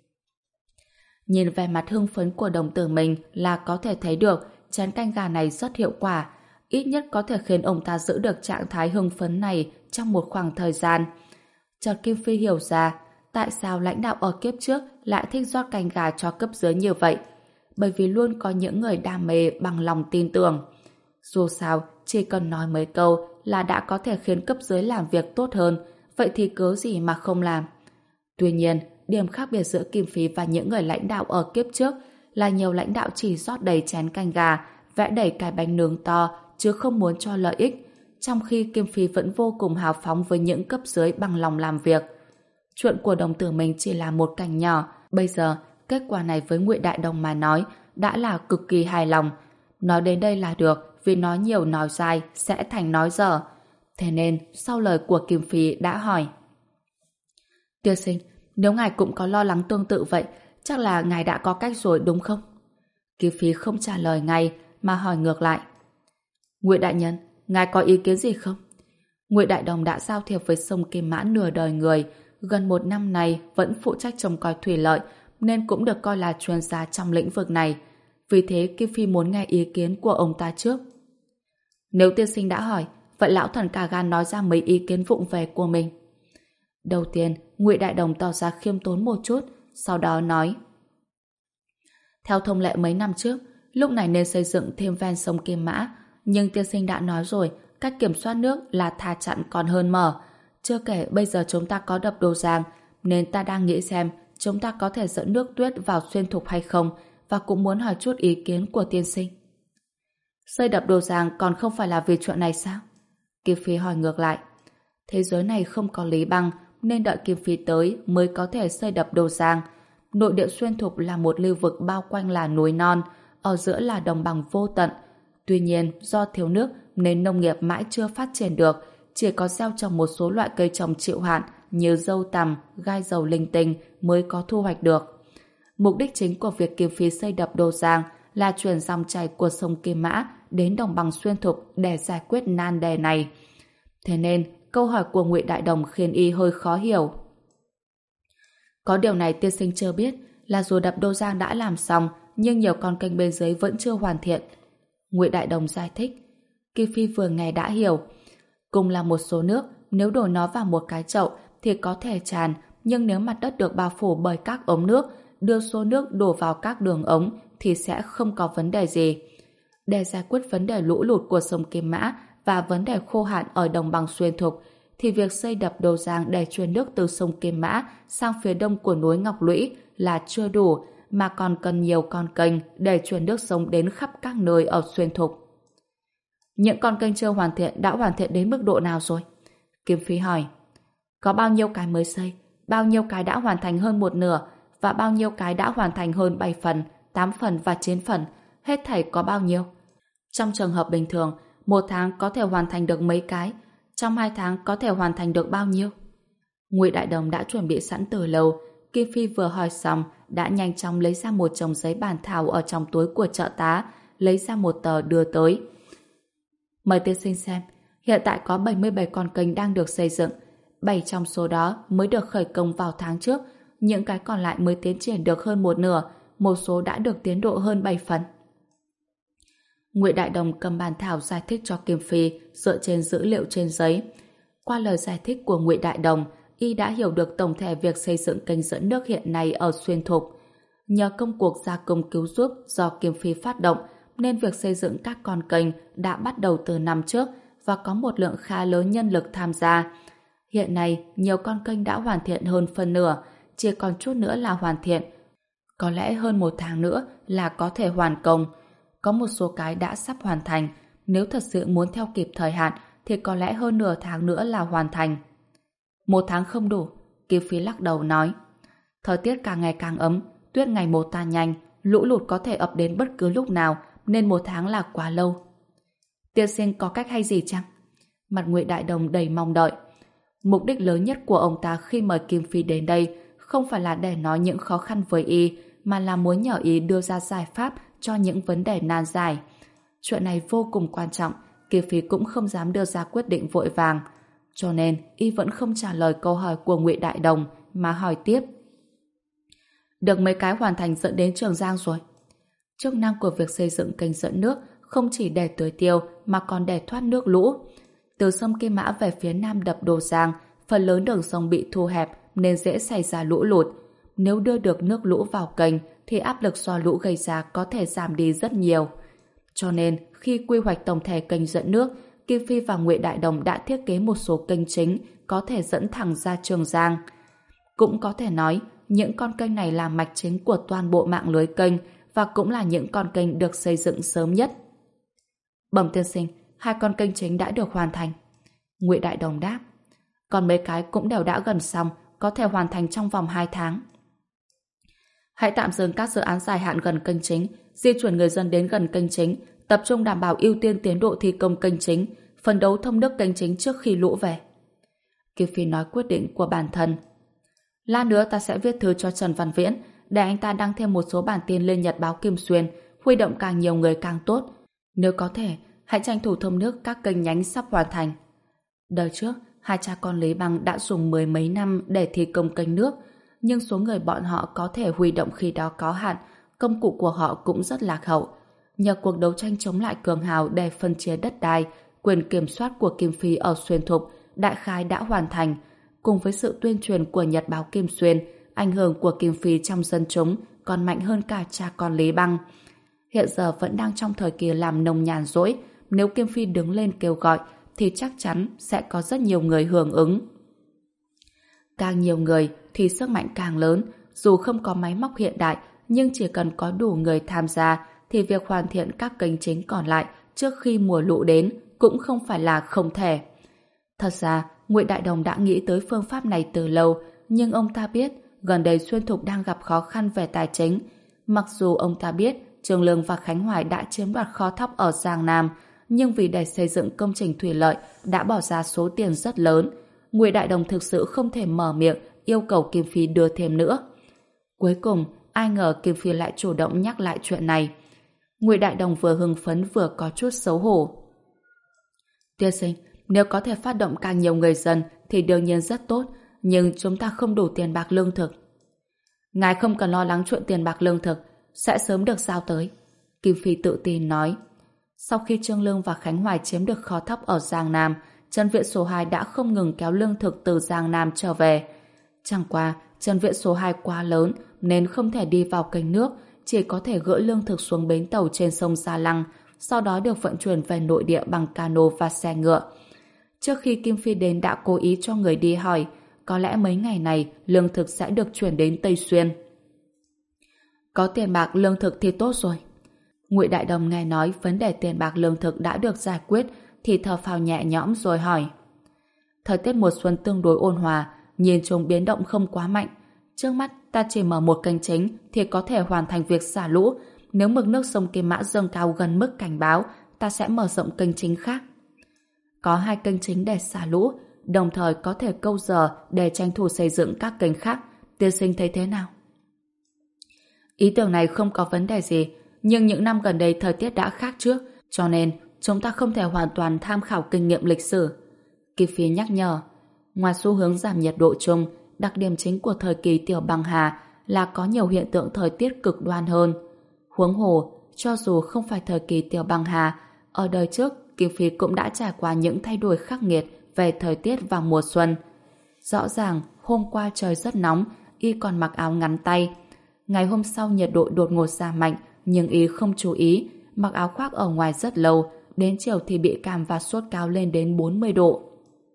Nhìn vẻ mặt hưng phấn của đồng tử mình là có thể thấy được chén canh gà này rất hiệu quả, ít nhất có thể khiến ông ta giữ được trạng thái hưng phấn này trong một khoảng thời gian. Chợt Kim Phi hiểu ra tại sao lãnh đạo ở kiếp trước lại thích rót canh gà cho cấp dưới như vậy, bởi vì luôn có những người đam mê bằng lòng tin tưởng. Dù sao, chỉ cần nói mấy câu là đã có thể khiến cấp dưới làm việc tốt hơn, vậy thì cớ gì mà không làm. Tuy nhiên, điểm khác biệt giữa Kim Phi và những người lãnh đạo ở kiếp trước là nhiều lãnh đạo chỉ rót đầy chén canh gà, vẽ đầy cái bánh nướng to, chứ không muốn cho lợi ích, trong khi Kim Phi vẫn vô cùng hào phóng với những cấp dưới bằng lòng làm việc. Chuyện của đồng tử mình chỉ là một cảnh nhỏ, bây giờ kết quả này với Ngụy Đại Đồng mà nói đã là cực kỳ hài lòng. Nói đến đây là được, vì nói nhiều nói dài sẽ thành nói dở. Thế nên sau lời của Kim Phi đã hỏi: Tiên sinh, nếu ngài cũng có lo lắng tương tự vậy, chắc là ngài đã có cách rồi đúng không? Kim Phi không trả lời ngay mà hỏi ngược lại: Ngụy đại nhân, ngài có ý kiến gì không? Ngụy Đại Đồng đã giao thiệp với sông Kim Mã nửa đời người, gần một năm nay vẫn phụ trách trông coi thủy lợi, nên cũng được coi là chuyên gia trong lĩnh vực này. Vì thế Kim Phi muốn nghe ý kiến của ông ta trước. Nếu tiên sinh đã hỏi, vậy lão thần cả gan nói ra mấy ý kiến vụng về của mình. Đầu tiên, Ngụy Đại Đồng tỏ ra khiêm tốn một chút, sau đó nói: Theo thông lệ mấy năm trước, lúc này nên xây dựng thêm ven sông Kim Mã, nhưng tiên sinh đã nói rồi, cách kiểm soát nước là thà chặn còn hơn mở. Chưa kể bây giờ chúng ta có đập Đồ Giang, nên ta đang nghĩ xem chúng ta có thể dẫn nước tuyết vào Xuyên Thục hay không, và cũng muốn hỏi chút ý kiến của tiên sinh. Xây đập Đồ Giang còn không phải là vì chuyện này sao? Kim Phi hỏi ngược lại. Thế giới này không có Lý Băng, nên đợi Kim Phi tới mới có thể xây đập Đồ Giang. Nội địa Xuyên Thục là một lưu vực bao quanh là núi non, ở giữa là đồng bằng vô tận. Tuy nhiên, do thiếu nước nên nông nghiệp mãi chưa phát triển được, chỉ có gieo trồng một số loại cây trồng chịu hạn như dâu tằm, gai dầu linh tinh mới có thu hoạch được. Mục đích chính của việc Kim Phi xây đập Đồ Giang là chuyển dòng chảy của sông Kim Mã đến đồng bằng Xuyên Thục để giải quyết nan đề này. Thế nên, câu hỏi của Ngụy Đại Đồng khiến y hơi khó hiểu. Có điều này tiên sinh chưa biết là dù đập Đô Giang đã làm xong, nhưng nhiều con kênh bên dưới vẫn chưa hoàn thiện. Ngụy Đại Đồng giải thích. Kim Phi vừa nghe đã hiểu. Cùng là một số nước, nếu đổ nó vào một cái chậu thì có thể tràn, nhưng nếu mặt đất được bao phủ bởi các ống nước, đưa số nước đổ vào các đường ống thì sẽ không có vấn đề gì. Để giải quyết vấn đề lũ lụt của sông Kim Mã và vấn đề khô hạn ở đồng bằng Xuyên Thục, thì việc xây đập Đồ Giang để truyền nước từ sông Kim Mã sang phía đông của núi Ngọc Lũy là chưa đủ, mà còn cần nhiều con kênh để truyền nước sông đến khắp các nơi ở Xuyên Thục. Những con kênh chưa hoàn thiện đã hoàn thiện đến mức độ nào rồi? Kim Phi hỏi. Có bao nhiêu cái mới xây, bao nhiêu cái đã hoàn thành hơn một nửa, và bao nhiêu cái đã hoàn thành hơn bảy phần, tám phần và chín phần, hết thảy có bao nhiêu? Trong trường hợp bình thường, một tháng có thể hoàn thành được mấy cái, trong hai tháng có thể hoàn thành được bao nhiêu? Ngụy Đại Đồng đã chuẩn bị sẵn từ lâu. Kim Phi vừa hỏi xong đã nhanh chóng lấy ra một chồng giấy bản thảo ở trong túi của trợ tá, lấy ra một tờ đưa tới. Mời tiên sinh xem, hiện tại có bảy mươi bảy con kênh đang được xây dựng, bảy trong số đó mới được khởi công vào tháng trước, những cái còn lại mới tiến triển được hơn một nửa, một số đã được tiến độ hơn bảy phần. Ngụy Đại Đồng cầm bàn thảo giải thích cho Kim Phi dựa trên dữ liệu trên giấy. Qua lời giải thích của Ngụy Đại Đồng, y đã hiểu được tổng thể việc xây dựng kênh dẫn nước hiện nay ở Xuyên Thục. Nhờ công cuộc gia công cứu giúp do Kim Phi phát động, nên việc xây dựng các con kênh đã bắt đầu từ năm trước và có một lượng khá lớn nhân lực tham gia. Hiện nay, nhiều con kênh đã hoàn thiện hơn phân nửa, chỉ còn chút nữa là hoàn thiện. Có lẽ hơn một tháng nữa là có thể hoàn công. Có một số cái đã sắp hoàn thành, nếu thật sự muốn theo kịp thời hạn thì có lẽ hơn nửa tháng nữa là hoàn thành. Một tháng không đủ, Kim Phi lắc đầu nói. Thời tiết càng ngày càng ấm, tuyết ngày một tan nhanh, lũ lụt có thể ập đến bất cứ lúc nào, nên một tháng là quá lâu. Tiên sinh có cách hay gì chăng? Mặt Ngụy Đại Đồng đầy mong đợi. Mục đích lớn nhất của ông ta khi mời Kim Phi đến đây không phải là để nói những khó khăn với y, mà là muốn nhờ y đưa ra giải pháp cho những vấn đề nan giải. Chuyện này vô cùng quan trọng, Kim Phi cũng không dám đưa ra quyết định vội vàng. Cho nên, y vẫn không trả lời câu hỏi của Ngụy Đại Đồng, mà hỏi tiếp. Được mấy cái hoàn thành dẫn đến Trường Giang rồi. Chức năng của việc xây dựng kênh dẫn nước không chỉ để tưới tiêu mà còn để thoát nước lũ. Từ sông Kim Mã về phía nam đập Đồ Giang, phần lớn đường sông bị thu hẹp nên dễ xảy ra lũ lụt. Nếu đưa được nước lũ vào kênh thì áp lực do lũ gây ra có thể giảm đi rất nhiều. Cho nên, khi quy hoạch tổng thể kênh dẫn nước, Kim Phi và Ngụy Đại Đồng đã thiết kế một số kênh chính có thể dẫn thẳng ra Trường Giang. Cũng có thể nói, những con kênh này là mạch chính của toàn bộ mạng lưới kênh và cũng là những con kênh được xây dựng sớm nhất. Bẩm tiên sinh, hai con kênh chính đã được hoàn thành. Ngụy Đại Đồng đáp. Còn mấy cái cũng đều đã gần xong, có thể hoàn thành trong vòng hai tháng. Hãy tạm dừng các dự án dài hạn gần kênh chính, di chuyển người dân đến gần kênh chính, tập trung đảm bảo ưu tiên tiến độ thi công kênh chính, phấn đấu thông nước kênh chính trước khi lũ về. Kim Phi nói quyết định của bản thân. Lát nữa ta sẽ viết thư cho Trần Văn Viễn để anh ta đăng thêm một số bản tin lên Nhật báo Kim Xuyên, huy động càng nhiều người càng tốt. Nếu có thể, hãy tranh thủ thông nước các kênh nhánh sắp hoàn thành. Đời trước, hai cha con Lý Băng đã dùng mười mấy năm để thi công kênh nước, nhưng số người bọn họ có thể huy động khi đó có hạn, công cụ của họ cũng rất lạc hậu. Nhờ cuộc đấu tranh chống lại cường hào để phân chia đất đai, quyền kiểm soát của Kim Phi ở Xuyên Thục đại khái đã hoàn thành, cùng với sự tuyên truyền của Nhật báo Kim Xuyên, ảnh hưởng của Kim Phi trong dân chúng còn mạnh hơn cả cha con Lý Băng. Hiện giờ vẫn đang trong thời kỳ làm nông nhàn rỗi, nếu Kim Phi đứng lên kêu gọi thì chắc chắn sẽ có rất nhiều người hưởng ứng. Càng nhiều người thì sức mạnh càng lớn, dù không có máy móc hiện đại, nhưng chỉ cần có đủ người tham gia thì việc hoàn thiện các kênh chính còn lại trước khi mùa lũ đến cũng không phải là không thể. Thật ra, Ngụy Đại Đồng đã nghĩ tới phương pháp này từ lâu, nhưng ông ta biết gần đây Xuyên Thục đang gặp khó khăn về tài chính. Mặc dù ông ta biết Trường Lương và Khánh Hoài đã chiếm đoạt kho thóc ở Giang Nam, nhưng vì để xây dựng công trình thủy lợi đã bỏ ra số tiền rất lớn. Ngụy Đại Đồng thực sự không thể mở miệng yêu cầu Kim Phi đưa thêm nữa. Cuối cùng, ai ngờ Kim Phi lại chủ động nhắc lại chuyện này. Ngụy Đại Đồng vừa hưng phấn vừa có chút xấu hổ. Tiên sinh, nếu có thể phát động càng nhiều người dân thì đương nhiên rất tốt, nhưng chúng ta không đủ tiền bạc lương thực. Ngài không cần lo lắng chuyện tiền bạc lương thực, sẽ sớm được giao tới. Kim Phi tự tin nói. Sau khi Trương Lương và Khánh Hoài chiếm được kho thóc ở Giang Nam, Trần Viện số hai đã không ngừng kéo lương thực từ Giang Nam trở về. Chẳng qua, Trần Viện số hai quá lớn nên không thể đi vào kênh nước, chỉ có thể gỡ lương thực xuống bến tàu trên sông Gia Lăng, sau đó được vận chuyển về nội địa bằng cano và xe ngựa. Trước khi Kim Phi đến đã cố ý cho người đi hỏi, có lẽ mấy ngày này lương thực sẽ được chuyển đến Tây Xuyên. Có tiền bạc lương thực thì tốt rồi. Ngụy Đại Đồng nghe nói vấn đề tiền bạc lương thực đã được giải quyết thì thở phào nhẹ nhõm rồi hỏi. Thời tiết mùa xuân tương đối ôn hòa, nhìn chung biến động không quá mạnh. Trước mắt ta chỉ mở một kênh chính thì có thể hoàn thành việc xả lũ. Nếu mực nước sông Kim Mã dâng cao gần mức cảnh báo, ta sẽ mở rộng kênh chính khác. Có hai kênh chính để xả lũ, đồng thời có thể câu giờ để tranh thủ xây dựng các kênh khác. Tiên sinh thấy thế nào? Ý tưởng này không có vấn đề gì, nhưng những năm gần đây thời tiết đã khác trước, cho nên chúng ta không thể hoàn toàn tham khảo kinh nghiệm lịch sử. Kim Phi nhắc nhở, ngoài xu hướng giảm nhiệt độ chung, đặc điểm chính của thời kỳ tiểu băng hà là có nhiều hiện tượng thời tiết cực đoan hơn. Huống hồ, cho dù không phải thời kỳ Tiểu Băng Hà, ở đời trước Kim Phi cũng đã trải qua những thay đổi khắc nghiệt về thời tiết vào mùa xuân. Rõ ràng hôm qua trời rất nóng, y còn mặc áo ngắn tay. Ngày hôm sau nhiệt độ đột ngột giảm mạnh, nhưng y không chú ý, mặc áo khoác ở ngoài rất lâu, đến chiều thì bị cảm và sốt cao lên đến bốn mươi độ.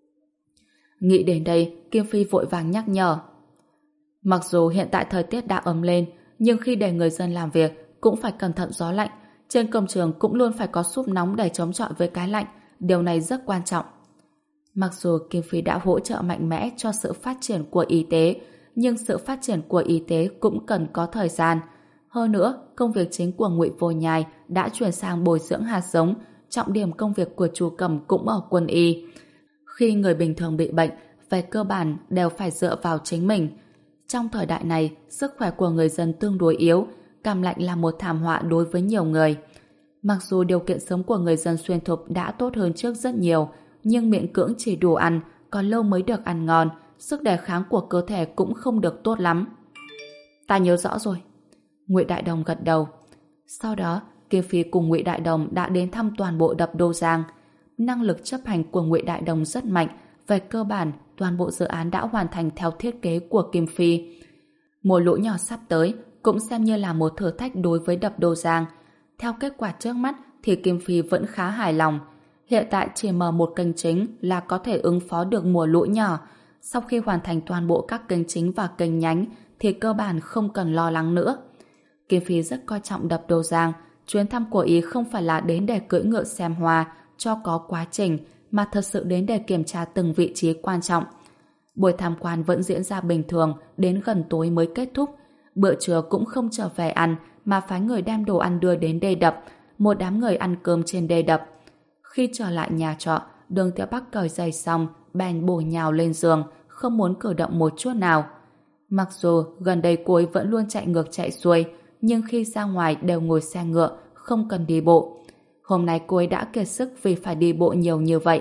Nghĩ đến đây, Kim Phi vội vàng nhắc nhở. Mặc dù hiện tại thời tiết đã ấm lên, nhưng khi để người dân làm việc cũng phải cẩn thận gió lạnh. Trên công trường cũng luôn phải có súp nóng để chống chọi với cái lạnh. Điều này rất quan trọng. Mặc dù Kim Phi đã hỗ trợ mạnh mẽ cho sự phát triển của y tế, nhưng sự phát triển của y tế cũng cần có thời gian. Hơn nữa, công việc chính của Ngụy Vô Nhai đã chuyển sang bồi dưỡng hạt giống, trọng điểm công việc của chú Cầm cũng ở quân y. Khi người bình thường bị bệnh, về cơ bản đều phải dựa vào chính mình. Trong thời đại này, sức khỏe của người dân tương đối yếu, cảm lạnh là một thảm họa đối với nhiều người. Mặc dù điều kiện sống của người dân Xuyên Thục đã tốt hơn trước rất nhiều, nhưng miễn cưỡng chỉ đủ ăn, còn lâu mới được ăn ngon, sức đề kháng của cơ thể cũng không được tốt lắm. Ta nhớ rõ rồi. Ngụy Đại Đồng gật đầu. Sau đó, Kim Phi cùng Ngụy Đại Đồng đã đến thăm toàn bộ đập Đô Giang. Năng lực chấp hành của Ngụy Đại Đồng rất mạnh, về cơ bản, toàn bộ dự án đã hoàn thành theo thiết kế của Kim Phi. Mùa lũ nhỏ sắp tới cũng xem như là một thử thách đối với đập Đô Giang. Theo kết quả trước mắt thì Kim Phi vẫn khá hài lòng. Hiện tại chỉ mở một kênh chính là có thể ứng phó được mùa lũ nhỏ. Sau khi hoàn thành toàn bộ các kênh chính và kênh nhánh thì cơ bản không cần lo lắng nữa. Kim Phi rất coi trọng đập Đô Giang. Chuyến thăm của ý không phải là đến để cưỡi ngựa xem hoa cho có quá trình, mà thật sự đến để kiểm tra từng vị trí quan trọng. Buổi tham quan vẫn diễn ra bình thường, đến gần tối mới kết thúc. Bữa trưa cũng không trở về ăn, mà phái người đem đồ ăn đưa đến đê đập. Một đám người ăn cơm trên đê đập. Khi trở lại nhà trọ, Đường Tiểu Bắc cởi giày xong, bèn bổ nhào lên giường, không muốn cử động một chút nào. Mặc dù gần đây cô ấy vẫn luôn chạy ngược chạy xuôi, nhưng khi ra ngoài đều ngồi xe ngựa, không cần đi bộ. Hôm nay cô ấy đã kiệt sức vì phải đi bộ nhiều như vậy.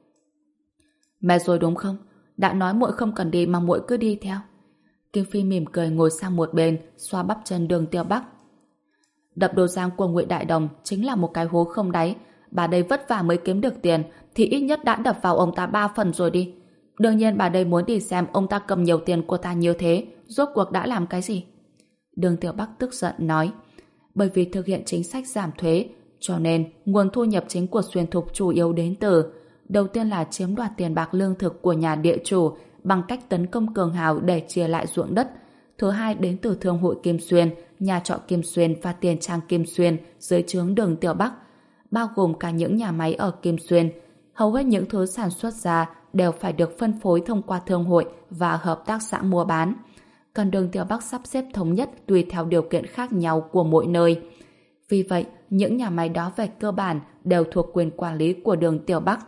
Mẹ rồi đúng không? Đã nói muội không cần đi mà muội cứ đi theo. Kim Phi mỉm cười ngồi sang một bên, xoa bắp chân Đường Tiêu Bắc. Đập Đô Giang của Ngụy Đại Đồng chính là một cái hố không đáy. Bà đây vất vả mới kiếm được tiền, thì ít nhất đã đập vào ông ta ba phần rồi đi. Đương nhiên bà đây muốn đi xem ông ta cầm nhiều tiền của ta như thế, rốt cuộc đã làm cái gì? Đường Tiểu Bắc tức giận nói. Bởi vì thực hiện chính sách giảm thuế, cho nên nguồn thu nhập chính của Xuyên Thục chủ yếu đến từ: đầu tiên là chiếm đoạt tiền bạc lương thực của nhà địa chủ bằng cách tấn công cường hào để chia lại ruộng đất. Thứ hai đến từ thương hội Kim Xuyên, nhà trọ Kim Xuyên và tiền trang Kim Xuyên dưới trướng Đường Tiểu Bắc, bao gồm cả những nhà máy ở Kim Xuyên. Hầu hết những thứ sản xuất ra đều phải được phân phối thông qua thương hội và hợp tác xã mua bán. Cần Đường Tiểu Bắc sắp xếp thống nhất tùy theo điều kiện khác nhau của mỗi nơi. Vì vậy, những nhà máy đó về cơ bản đều thuộc quyền quản lý của Đường Tiểu Bắc.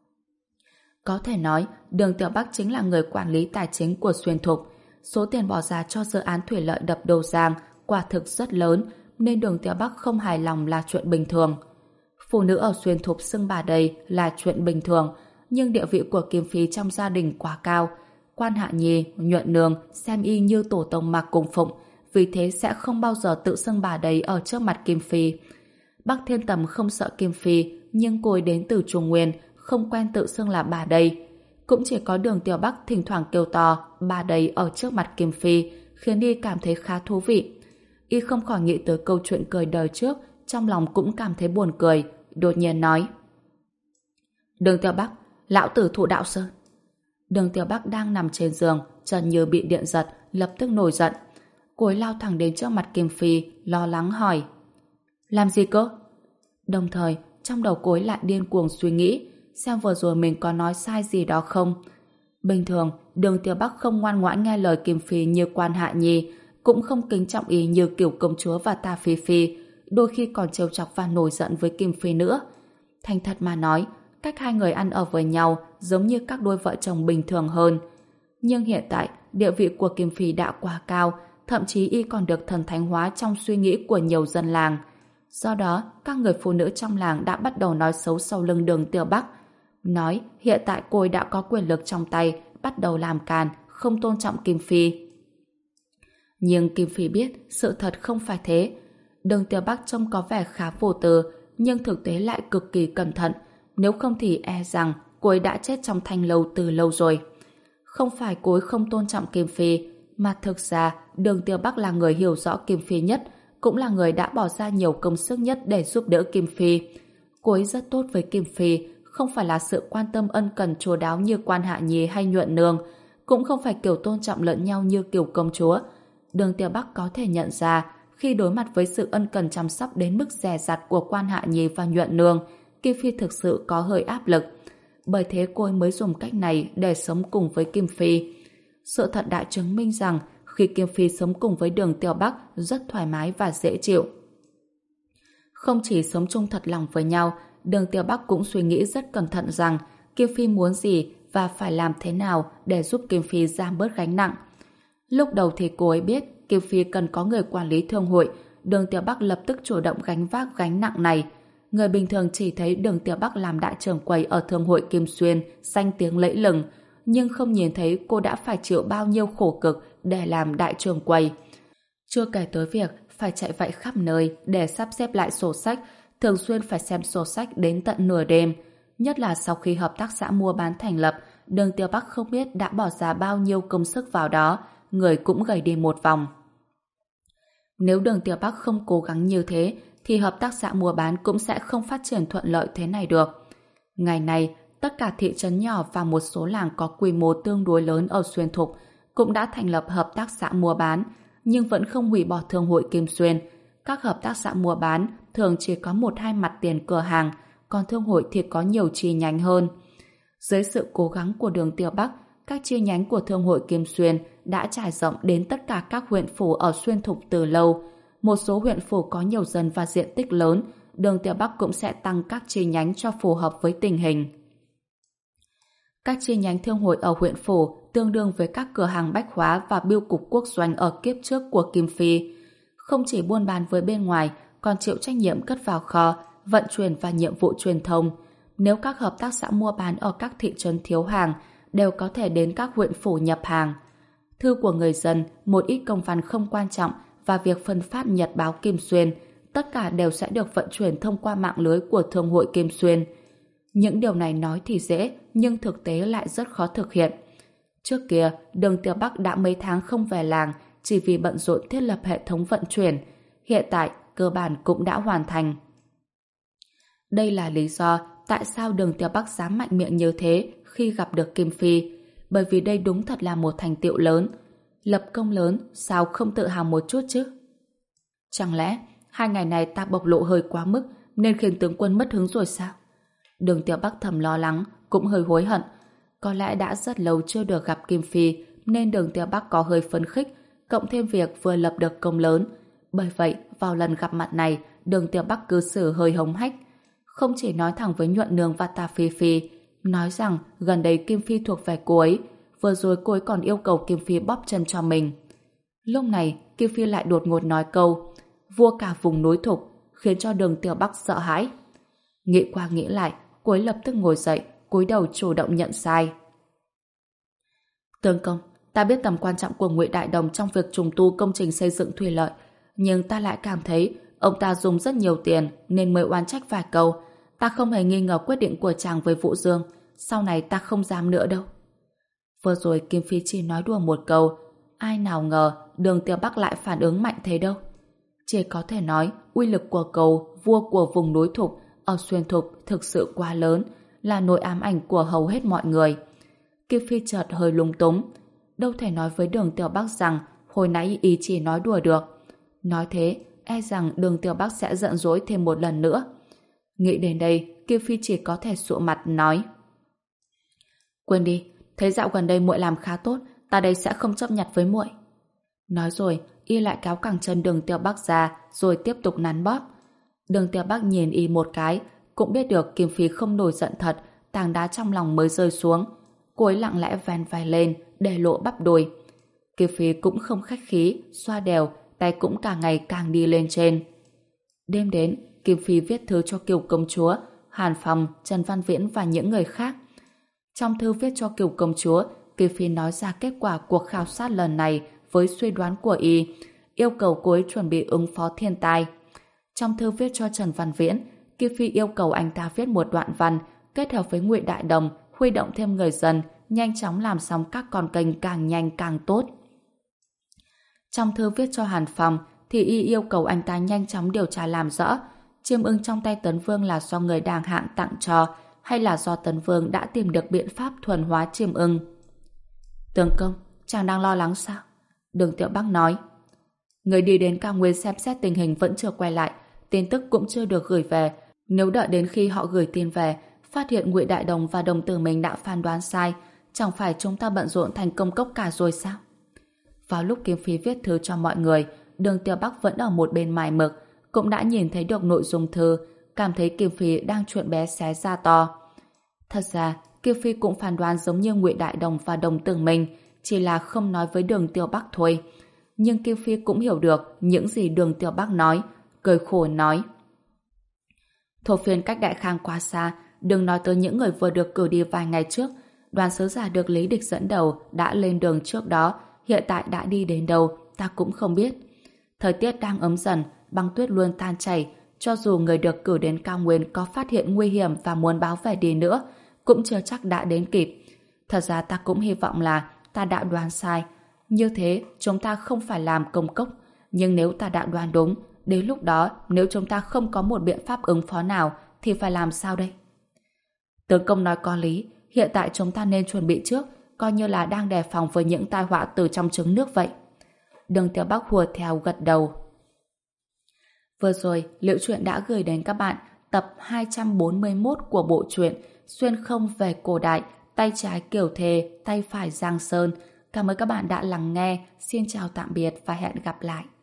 Có thể nói, Đường Tiểu Bắc chính là người quản lý tài chính của Xuyên Thục. Số tiền bỏ ra cho dự án thủy lợi đập Đô Giang quả thực rất lớn, nên Đường Tiểu Bắc không hài lòng là chuyện bình thường. Phụ nữ ở Xuyên Thục xưng bà đây là chuyện bình thường, nhưng địa vị của Kim Phi trong gia đình quá cao. Quan Hạ Nhi, Nhuận Nương xem y như tổ tông mà cung phụng, vì thế sẽ không bao giờ tự xưng bà đấy ở trước mặt Kim Phi. Bắc Thiên Tầm không sợ Kim Phi, nhưng cô ấy đến từ Trung Nguyên, không quen tự xưng là bà đây. Cũng chỉ có Đường Tiểu Bắc thỉnh thoảng kêu to bà đây ở trước mặt Kim Phi, khiến y cảm thấy khá thú vị. Y không khỏi nghĩ tới câu chuyện cười đời trước, trong lòng cũng cảm thấy buồn cười, đột nhiên nói: Đường Tiểu Bắc, lão tử thụ đạo sơn. Đường Tiểu Bắc đang nằm trên giường, chân như bị điện giật, lập tức nổi giận. Cô ấy lao thẳng đến trước mặt Kim Phi, lo lắng hỏi: làm gì cơ? Đồng thời, trong đầu cô ấy lại điên cuồng suy nghĩ xem vừa rồi mình có nói sai gì đó không. Bình thường, Đường Tiểu Bắc không ngoan ngoãn nghe lời Kim Phi như Quan Hạ Nhi, cũng không kính trọng ý như Cửu Công Chúa và Ta Phi Phi, đôi khi còn trêu chọc và nổi giận với Kim Phi nữa. Thành thật mà nói, cách hai người ăn ở với nhau giống như các đôi vợ chồng bình thường hơn. Nhưng hiện tại, địa vị của Kim Phi đã quá cao, thậm chí y còn được thần thánh hóa trong suy nghĩ của nhiều dân làng. Do đó, các người phụ nữ trong làng đã bắt đầu nói xấu sau lưng Đường Tiểu Bắc. Nói hiện tại cô ấy đã có quyền lực trong tay, bắt đầu làm càn, không tôn trọng Kim Phi. Nhưng Kim Phi biết sự thật không phải thế. Đường Tiểu Bắc trông có vẻ khá vô tư, nhưng thực tế lại cực kỳ cẩn thận, nếu không thì e rằng cô ấy đã chết trong thanh lâu từ lâu rồi. Không phải cô ấy không tôn trọng Kim Phi, mà thực ra Đường Tiểu Bắc là người hiểu rõ Kim Phi nhất, cũng là người đã bỏ ra nhiều công sức nhất để giúp đỡ Kim Phi. Cô ấy rất tốt với Kim Phi, không phải là sự quan tâm ân cần chu đáo như Quan Hạ Nhi hay Nhuận Nương, cũng không phải kiểu tôn trọng lẫn nhau như kiểu công chúa. Đường Tiểu Bắc có thể nhận ra, khi đối mặt với sự ân cần chăm sóc đến mức dè dặt của Quan Hạ Nhi và Nhuận Nương, Kim Phi thực sự có hơi áp lực. Bởi thế cô ấy mới dùng cách này để sống cùng với Kim Phi. Sự thật đã chứng minh rằng khi Kim Phi sống cùng với Đường Tiểu Bắc rất thoải mái và dễ chịu. Không chỉ sống chung thật lòng với nhau, Đường Tiểu Bắc cũng suy nghĩ rất cẩn thận rằng Kim Phi muốn gì và phải làm thế nào để giúp Kim Phi giảm bớt gánh nặng. Lúc đầu thì cô ấy biết Kim Phi cần có người quản lý thương hội, Đường Tiểu Bắc lập tức chủ động gánh vác gánh nặng này. Người bình thường chỉ thấy Đường Tiểu Bắc làm đại trưởng quầy ở thương hội Kim Xuyên, danh tiếng lẫy lừng, nhưng không nhìn thấy cô đã phải chịu bao nhiêu khổ cực để làm đại trưởng quầy. Chưa kể tới việc phải chạy vạy khắp nơi để sắp xếp lại sổ sách, thường xuyên phải xem sổ sách đến tận nửa đêm. Nhất là sau khi hợp tác xã mua bán thành lập, Đường Tiểu Bắc không biết đã bỏ ra bao nhiêu công sức vào đó, người cũng gầy đi một vòng. Nếu Đường Tiểu Bắc không cố gắng như thế, thì hợp tác xã mua bán cũng sẽ không phát triển thuận lợi thế này được. Ngày nay, tất cả thị trấn nhỏ và một số làng có quy mô tương đối lớn ở Xuyên Thục cũng đã thành lập hợp tác xã mua bán, nhưng vẫn không hủy bỏ thương hội Kim Xuyên. Các hợp tác xã mua bán thường chỉ có một hai mặt tiền cửa hàng, còn thương hội thì có nhiều chi nhánh hơn. Dưới sự cố gắng của Đường Tiểu Bắc, các chi nhánh của thương hội Kim Xuyên đã trải rộng đến tất cả các huyện phủ ở Xuyên Thục từ lâu. Một số huyện phủ có nhiều dân và diện tích lớn, Đường Tiểu Bắc cũng sẽ tăng các chi nhánh cho phù hợp với tình hình. Các chi nhánh thương hội ở huyện phủ tương đương với các cửa hàng bách hóa và bưu cục quốc doanh ở kiếp trước của Kim Phi. Không chỉ buôn bán với bên ngoài, còn chịu trách nhiệm cất vào kho, vận chuyển và nhiệm vụ truyền thông. Nếu các hợp tác xã mua bán ở các thị trấn thiếu hàng, đều có thể đến các huyện phủ nhập hàng. Thư của người dân, một ít công văn không quan trọng và việc phân phát nhật báo Kim Xuyên, tất cả đều sẽ được vận chuyển thông qua mạng lưới của thương hội Kim Xuyên. Những điều này nói thì dễ, nhưng thực tế lại rất khó thực hiện. Trước kia, Đường Tiểu Bắc đã mấy tháng không về làng chỉ vì bận rộn thiết lập hệ thống vận chuyển. Hiện tại, cơ bản cũng đã hoàn thành. Đây là lý do tại sao Đường Tiểu Bắc dám mạnh miệng như thế khi gặp được Kim Phi, bởi vì đây đúng thật là một thành tựu lớn. Lập công lớn, sao không tự hào một chút chứ? Chẳng lẽ hai ngày này ta bộc lộ hơi quá mức nên khiến tướng quân mất hứng rồi sao? Đường Tiểu Bắc thầm lo lắng, cũng hơi hối hận. Có lẽ đã rất lâu chưa được gặp Kim Phi nên Đường Tiểu Bắc có hơi phấn khích, cộng thêm việc vừa lập được công lớn. Bởi vậy, vào lần gặp mặt này, Đường Tiểu Bắc cư xử hơi hống hách. Không chỉ nói thẳng với Nhuận Nương và Tà Phi Phi, nói rằng gần đây Kim Phi thuộc về cô ấy, vừa rồi cô ấy còn yêu cầu Kim Phi bóp chân cho mình. Lúc này, Kim Phi lại đột ngột nói câu vua cả vùng núi Thục, khiến cho Đường Tiểu Bắc sợ hãi. Nghĩ qua nghĩ lại, cô ấy lập tức ngồi dậy, cúi đầu chủ động nhận sai. Tướng công, ta biết tầm quan trọng của Ngụy Đại Đồng trong việc trùng tu công trình xây dựng thủy lợi, nhưng ta lại cảm thấy ông ta dùng rất nhiều tiền nên mới oán trách vài câu. Ta không hề nghi ngờ quyết định của chàng với Vũ Dương, sau này ta không dám nữa đâu. Vừa rồi Kim Phi chỉ nói đùa một câu, ai nào ngờ Đường Tiểu Bắc lại phản ứng mạnh thế đâu. Chỉ có thể nói uy lực của câu vua của vùng núi Thục ở Xuyên Thục thực sự quá lớn, là nỗi ám ảnh của hầu hết mọi người. Kim Phi chợt hơi lung túng, đâu thể nói với Đường Tiểu Bắc rằng hồi nãy ý chỉ nói đùa được. Nói thế, e rằng Đường Tiểu Bắc sẽ giận dỗi thêm một lần nữa. Nghĩ đến đây, Kim Phi chỉ có thể sụ mặt nói: quên đi, thấy dạo gần đây muội làm khá tốt, ta đây sẽ không chấp nhặt với muội. Nói rồi, y lại kéo cẳng chân Đường Tiểu Bắc ra, rồi tiếp tục nắn bóp. Đường Tiểu Bắc nhìn y một cái, cũng biết được Kim Phi không nổi giận thật, tảng đá trong lòng mới rơi xuống. Cô ấy lặng lẽ vén vai lên, để lộ bắp đùi. Kim Phi cũng không khách khí, xoa đều, tay cũng càng ngày càng đi lên trên. Đêm đến, Kim Phi viết thư cho Kiều công chúa, Hàn Phong, Trần Văn Viễn và những người khác. Trong thư viết cho Kiều công chúa, Kim Phi nói ra kết quả cuộc khảo sát lần này với suy đoán của y, yêu cầu cô ấy chuẩn bị ứng phó thiên tai. Trong thư viết cho Trần Văn Viễn, Kim Phi yêu cầu anh ta viết một đoạn văn kết hợp với Ngụy Đại Đồng, huy động thêm người dân, nhanh chóng làm xong các con kênh càng nhanh càng tốt. Trong thư viết cho Hàn Phong thì y yêu cầu anh ta nhanh chóng điều tra làm rõ chiêm ưng trong tay Tấn Vương là do người đàng hạng tặng cho hay là do Tấn Vương đã tìm được biện pháp thuần hóa chiêm ưng. Tướng công, chàng đang lo lắng sao? Đường Tiểu Bắc nói. Người đi đến cao nguyên xem xét tình hình vẫn chưa quay lại, tin tức cũng chưa được gửi về. Nếu đợi đến khi họ gửi tin về, phát hiện Ngụy Đại Đồng và đồng tử mình đã phán đoán sai, chẳng phải chúng ta bận rộn thành công cốc cả rồi sao? Vào lúc Kim Phi viết thư cho mọi người, Đường Tiểu Bắc vẫn ở một bên mải mực, cũng đã nhìn thấy được nội dung thư, cảm thấy Kim Phi đang chuyện bé xé ra to. Thật ra, Kim Phi cũng phán đoán giống như Ngụy Đại Đồng và đồng tử mình, chỉ là không nói với Đường Tiểu Bắc thôi. Nhưng Kim Phi cũng hiểu được những gì Đường Tiểu Bắc nói, cười khổ nói. Thổ phiên cách Đại Khang quá xa, đừng nói tới những người vừa được cử đi vài ngày trước. Đoàn sứ giả được Lý Địch dẫn đầu đã lên đường trước đó, hiện tại đã đi đến đâu ta cũng không biết. Thời tiết đang ấm dần, băng tuyết luôn tan chảy, cho dù người được cử đến cao nguyên có phát hiện nguy hiểm và muốn báo về đi nữa, cũng chưa chắc đã đến kịp. Thật ra ta cũng hy vọng là ta đã đoán sai. Như thế, chúng ta không phải làm công cốc. Nhưng nếu ta đã đoán đúng, đến lúc đó, nếu chúng ta không có một biện pháp ứng phó nào, thì phải làm sao đây? Tướng công nói có lý, hiện tại chúng ta nên chuẩn bị trước, coi như là đang đề phòng với những tai họa từ trong trứng nước vậy. Đường Tiểu Bắc hùa theo gật đầu. Vừa rồi, Liễu Chuyện đã gửi đến các bạn tập hai trăm bốn mươi mốt của bộ truyện Xuyên không về cổ đại, tay trái Kiều Thề, tay phải Giang Sơn. Cảm ơn các bạn đã lắng nghe. Xin chào tạm biệt và hẹn gặp lại.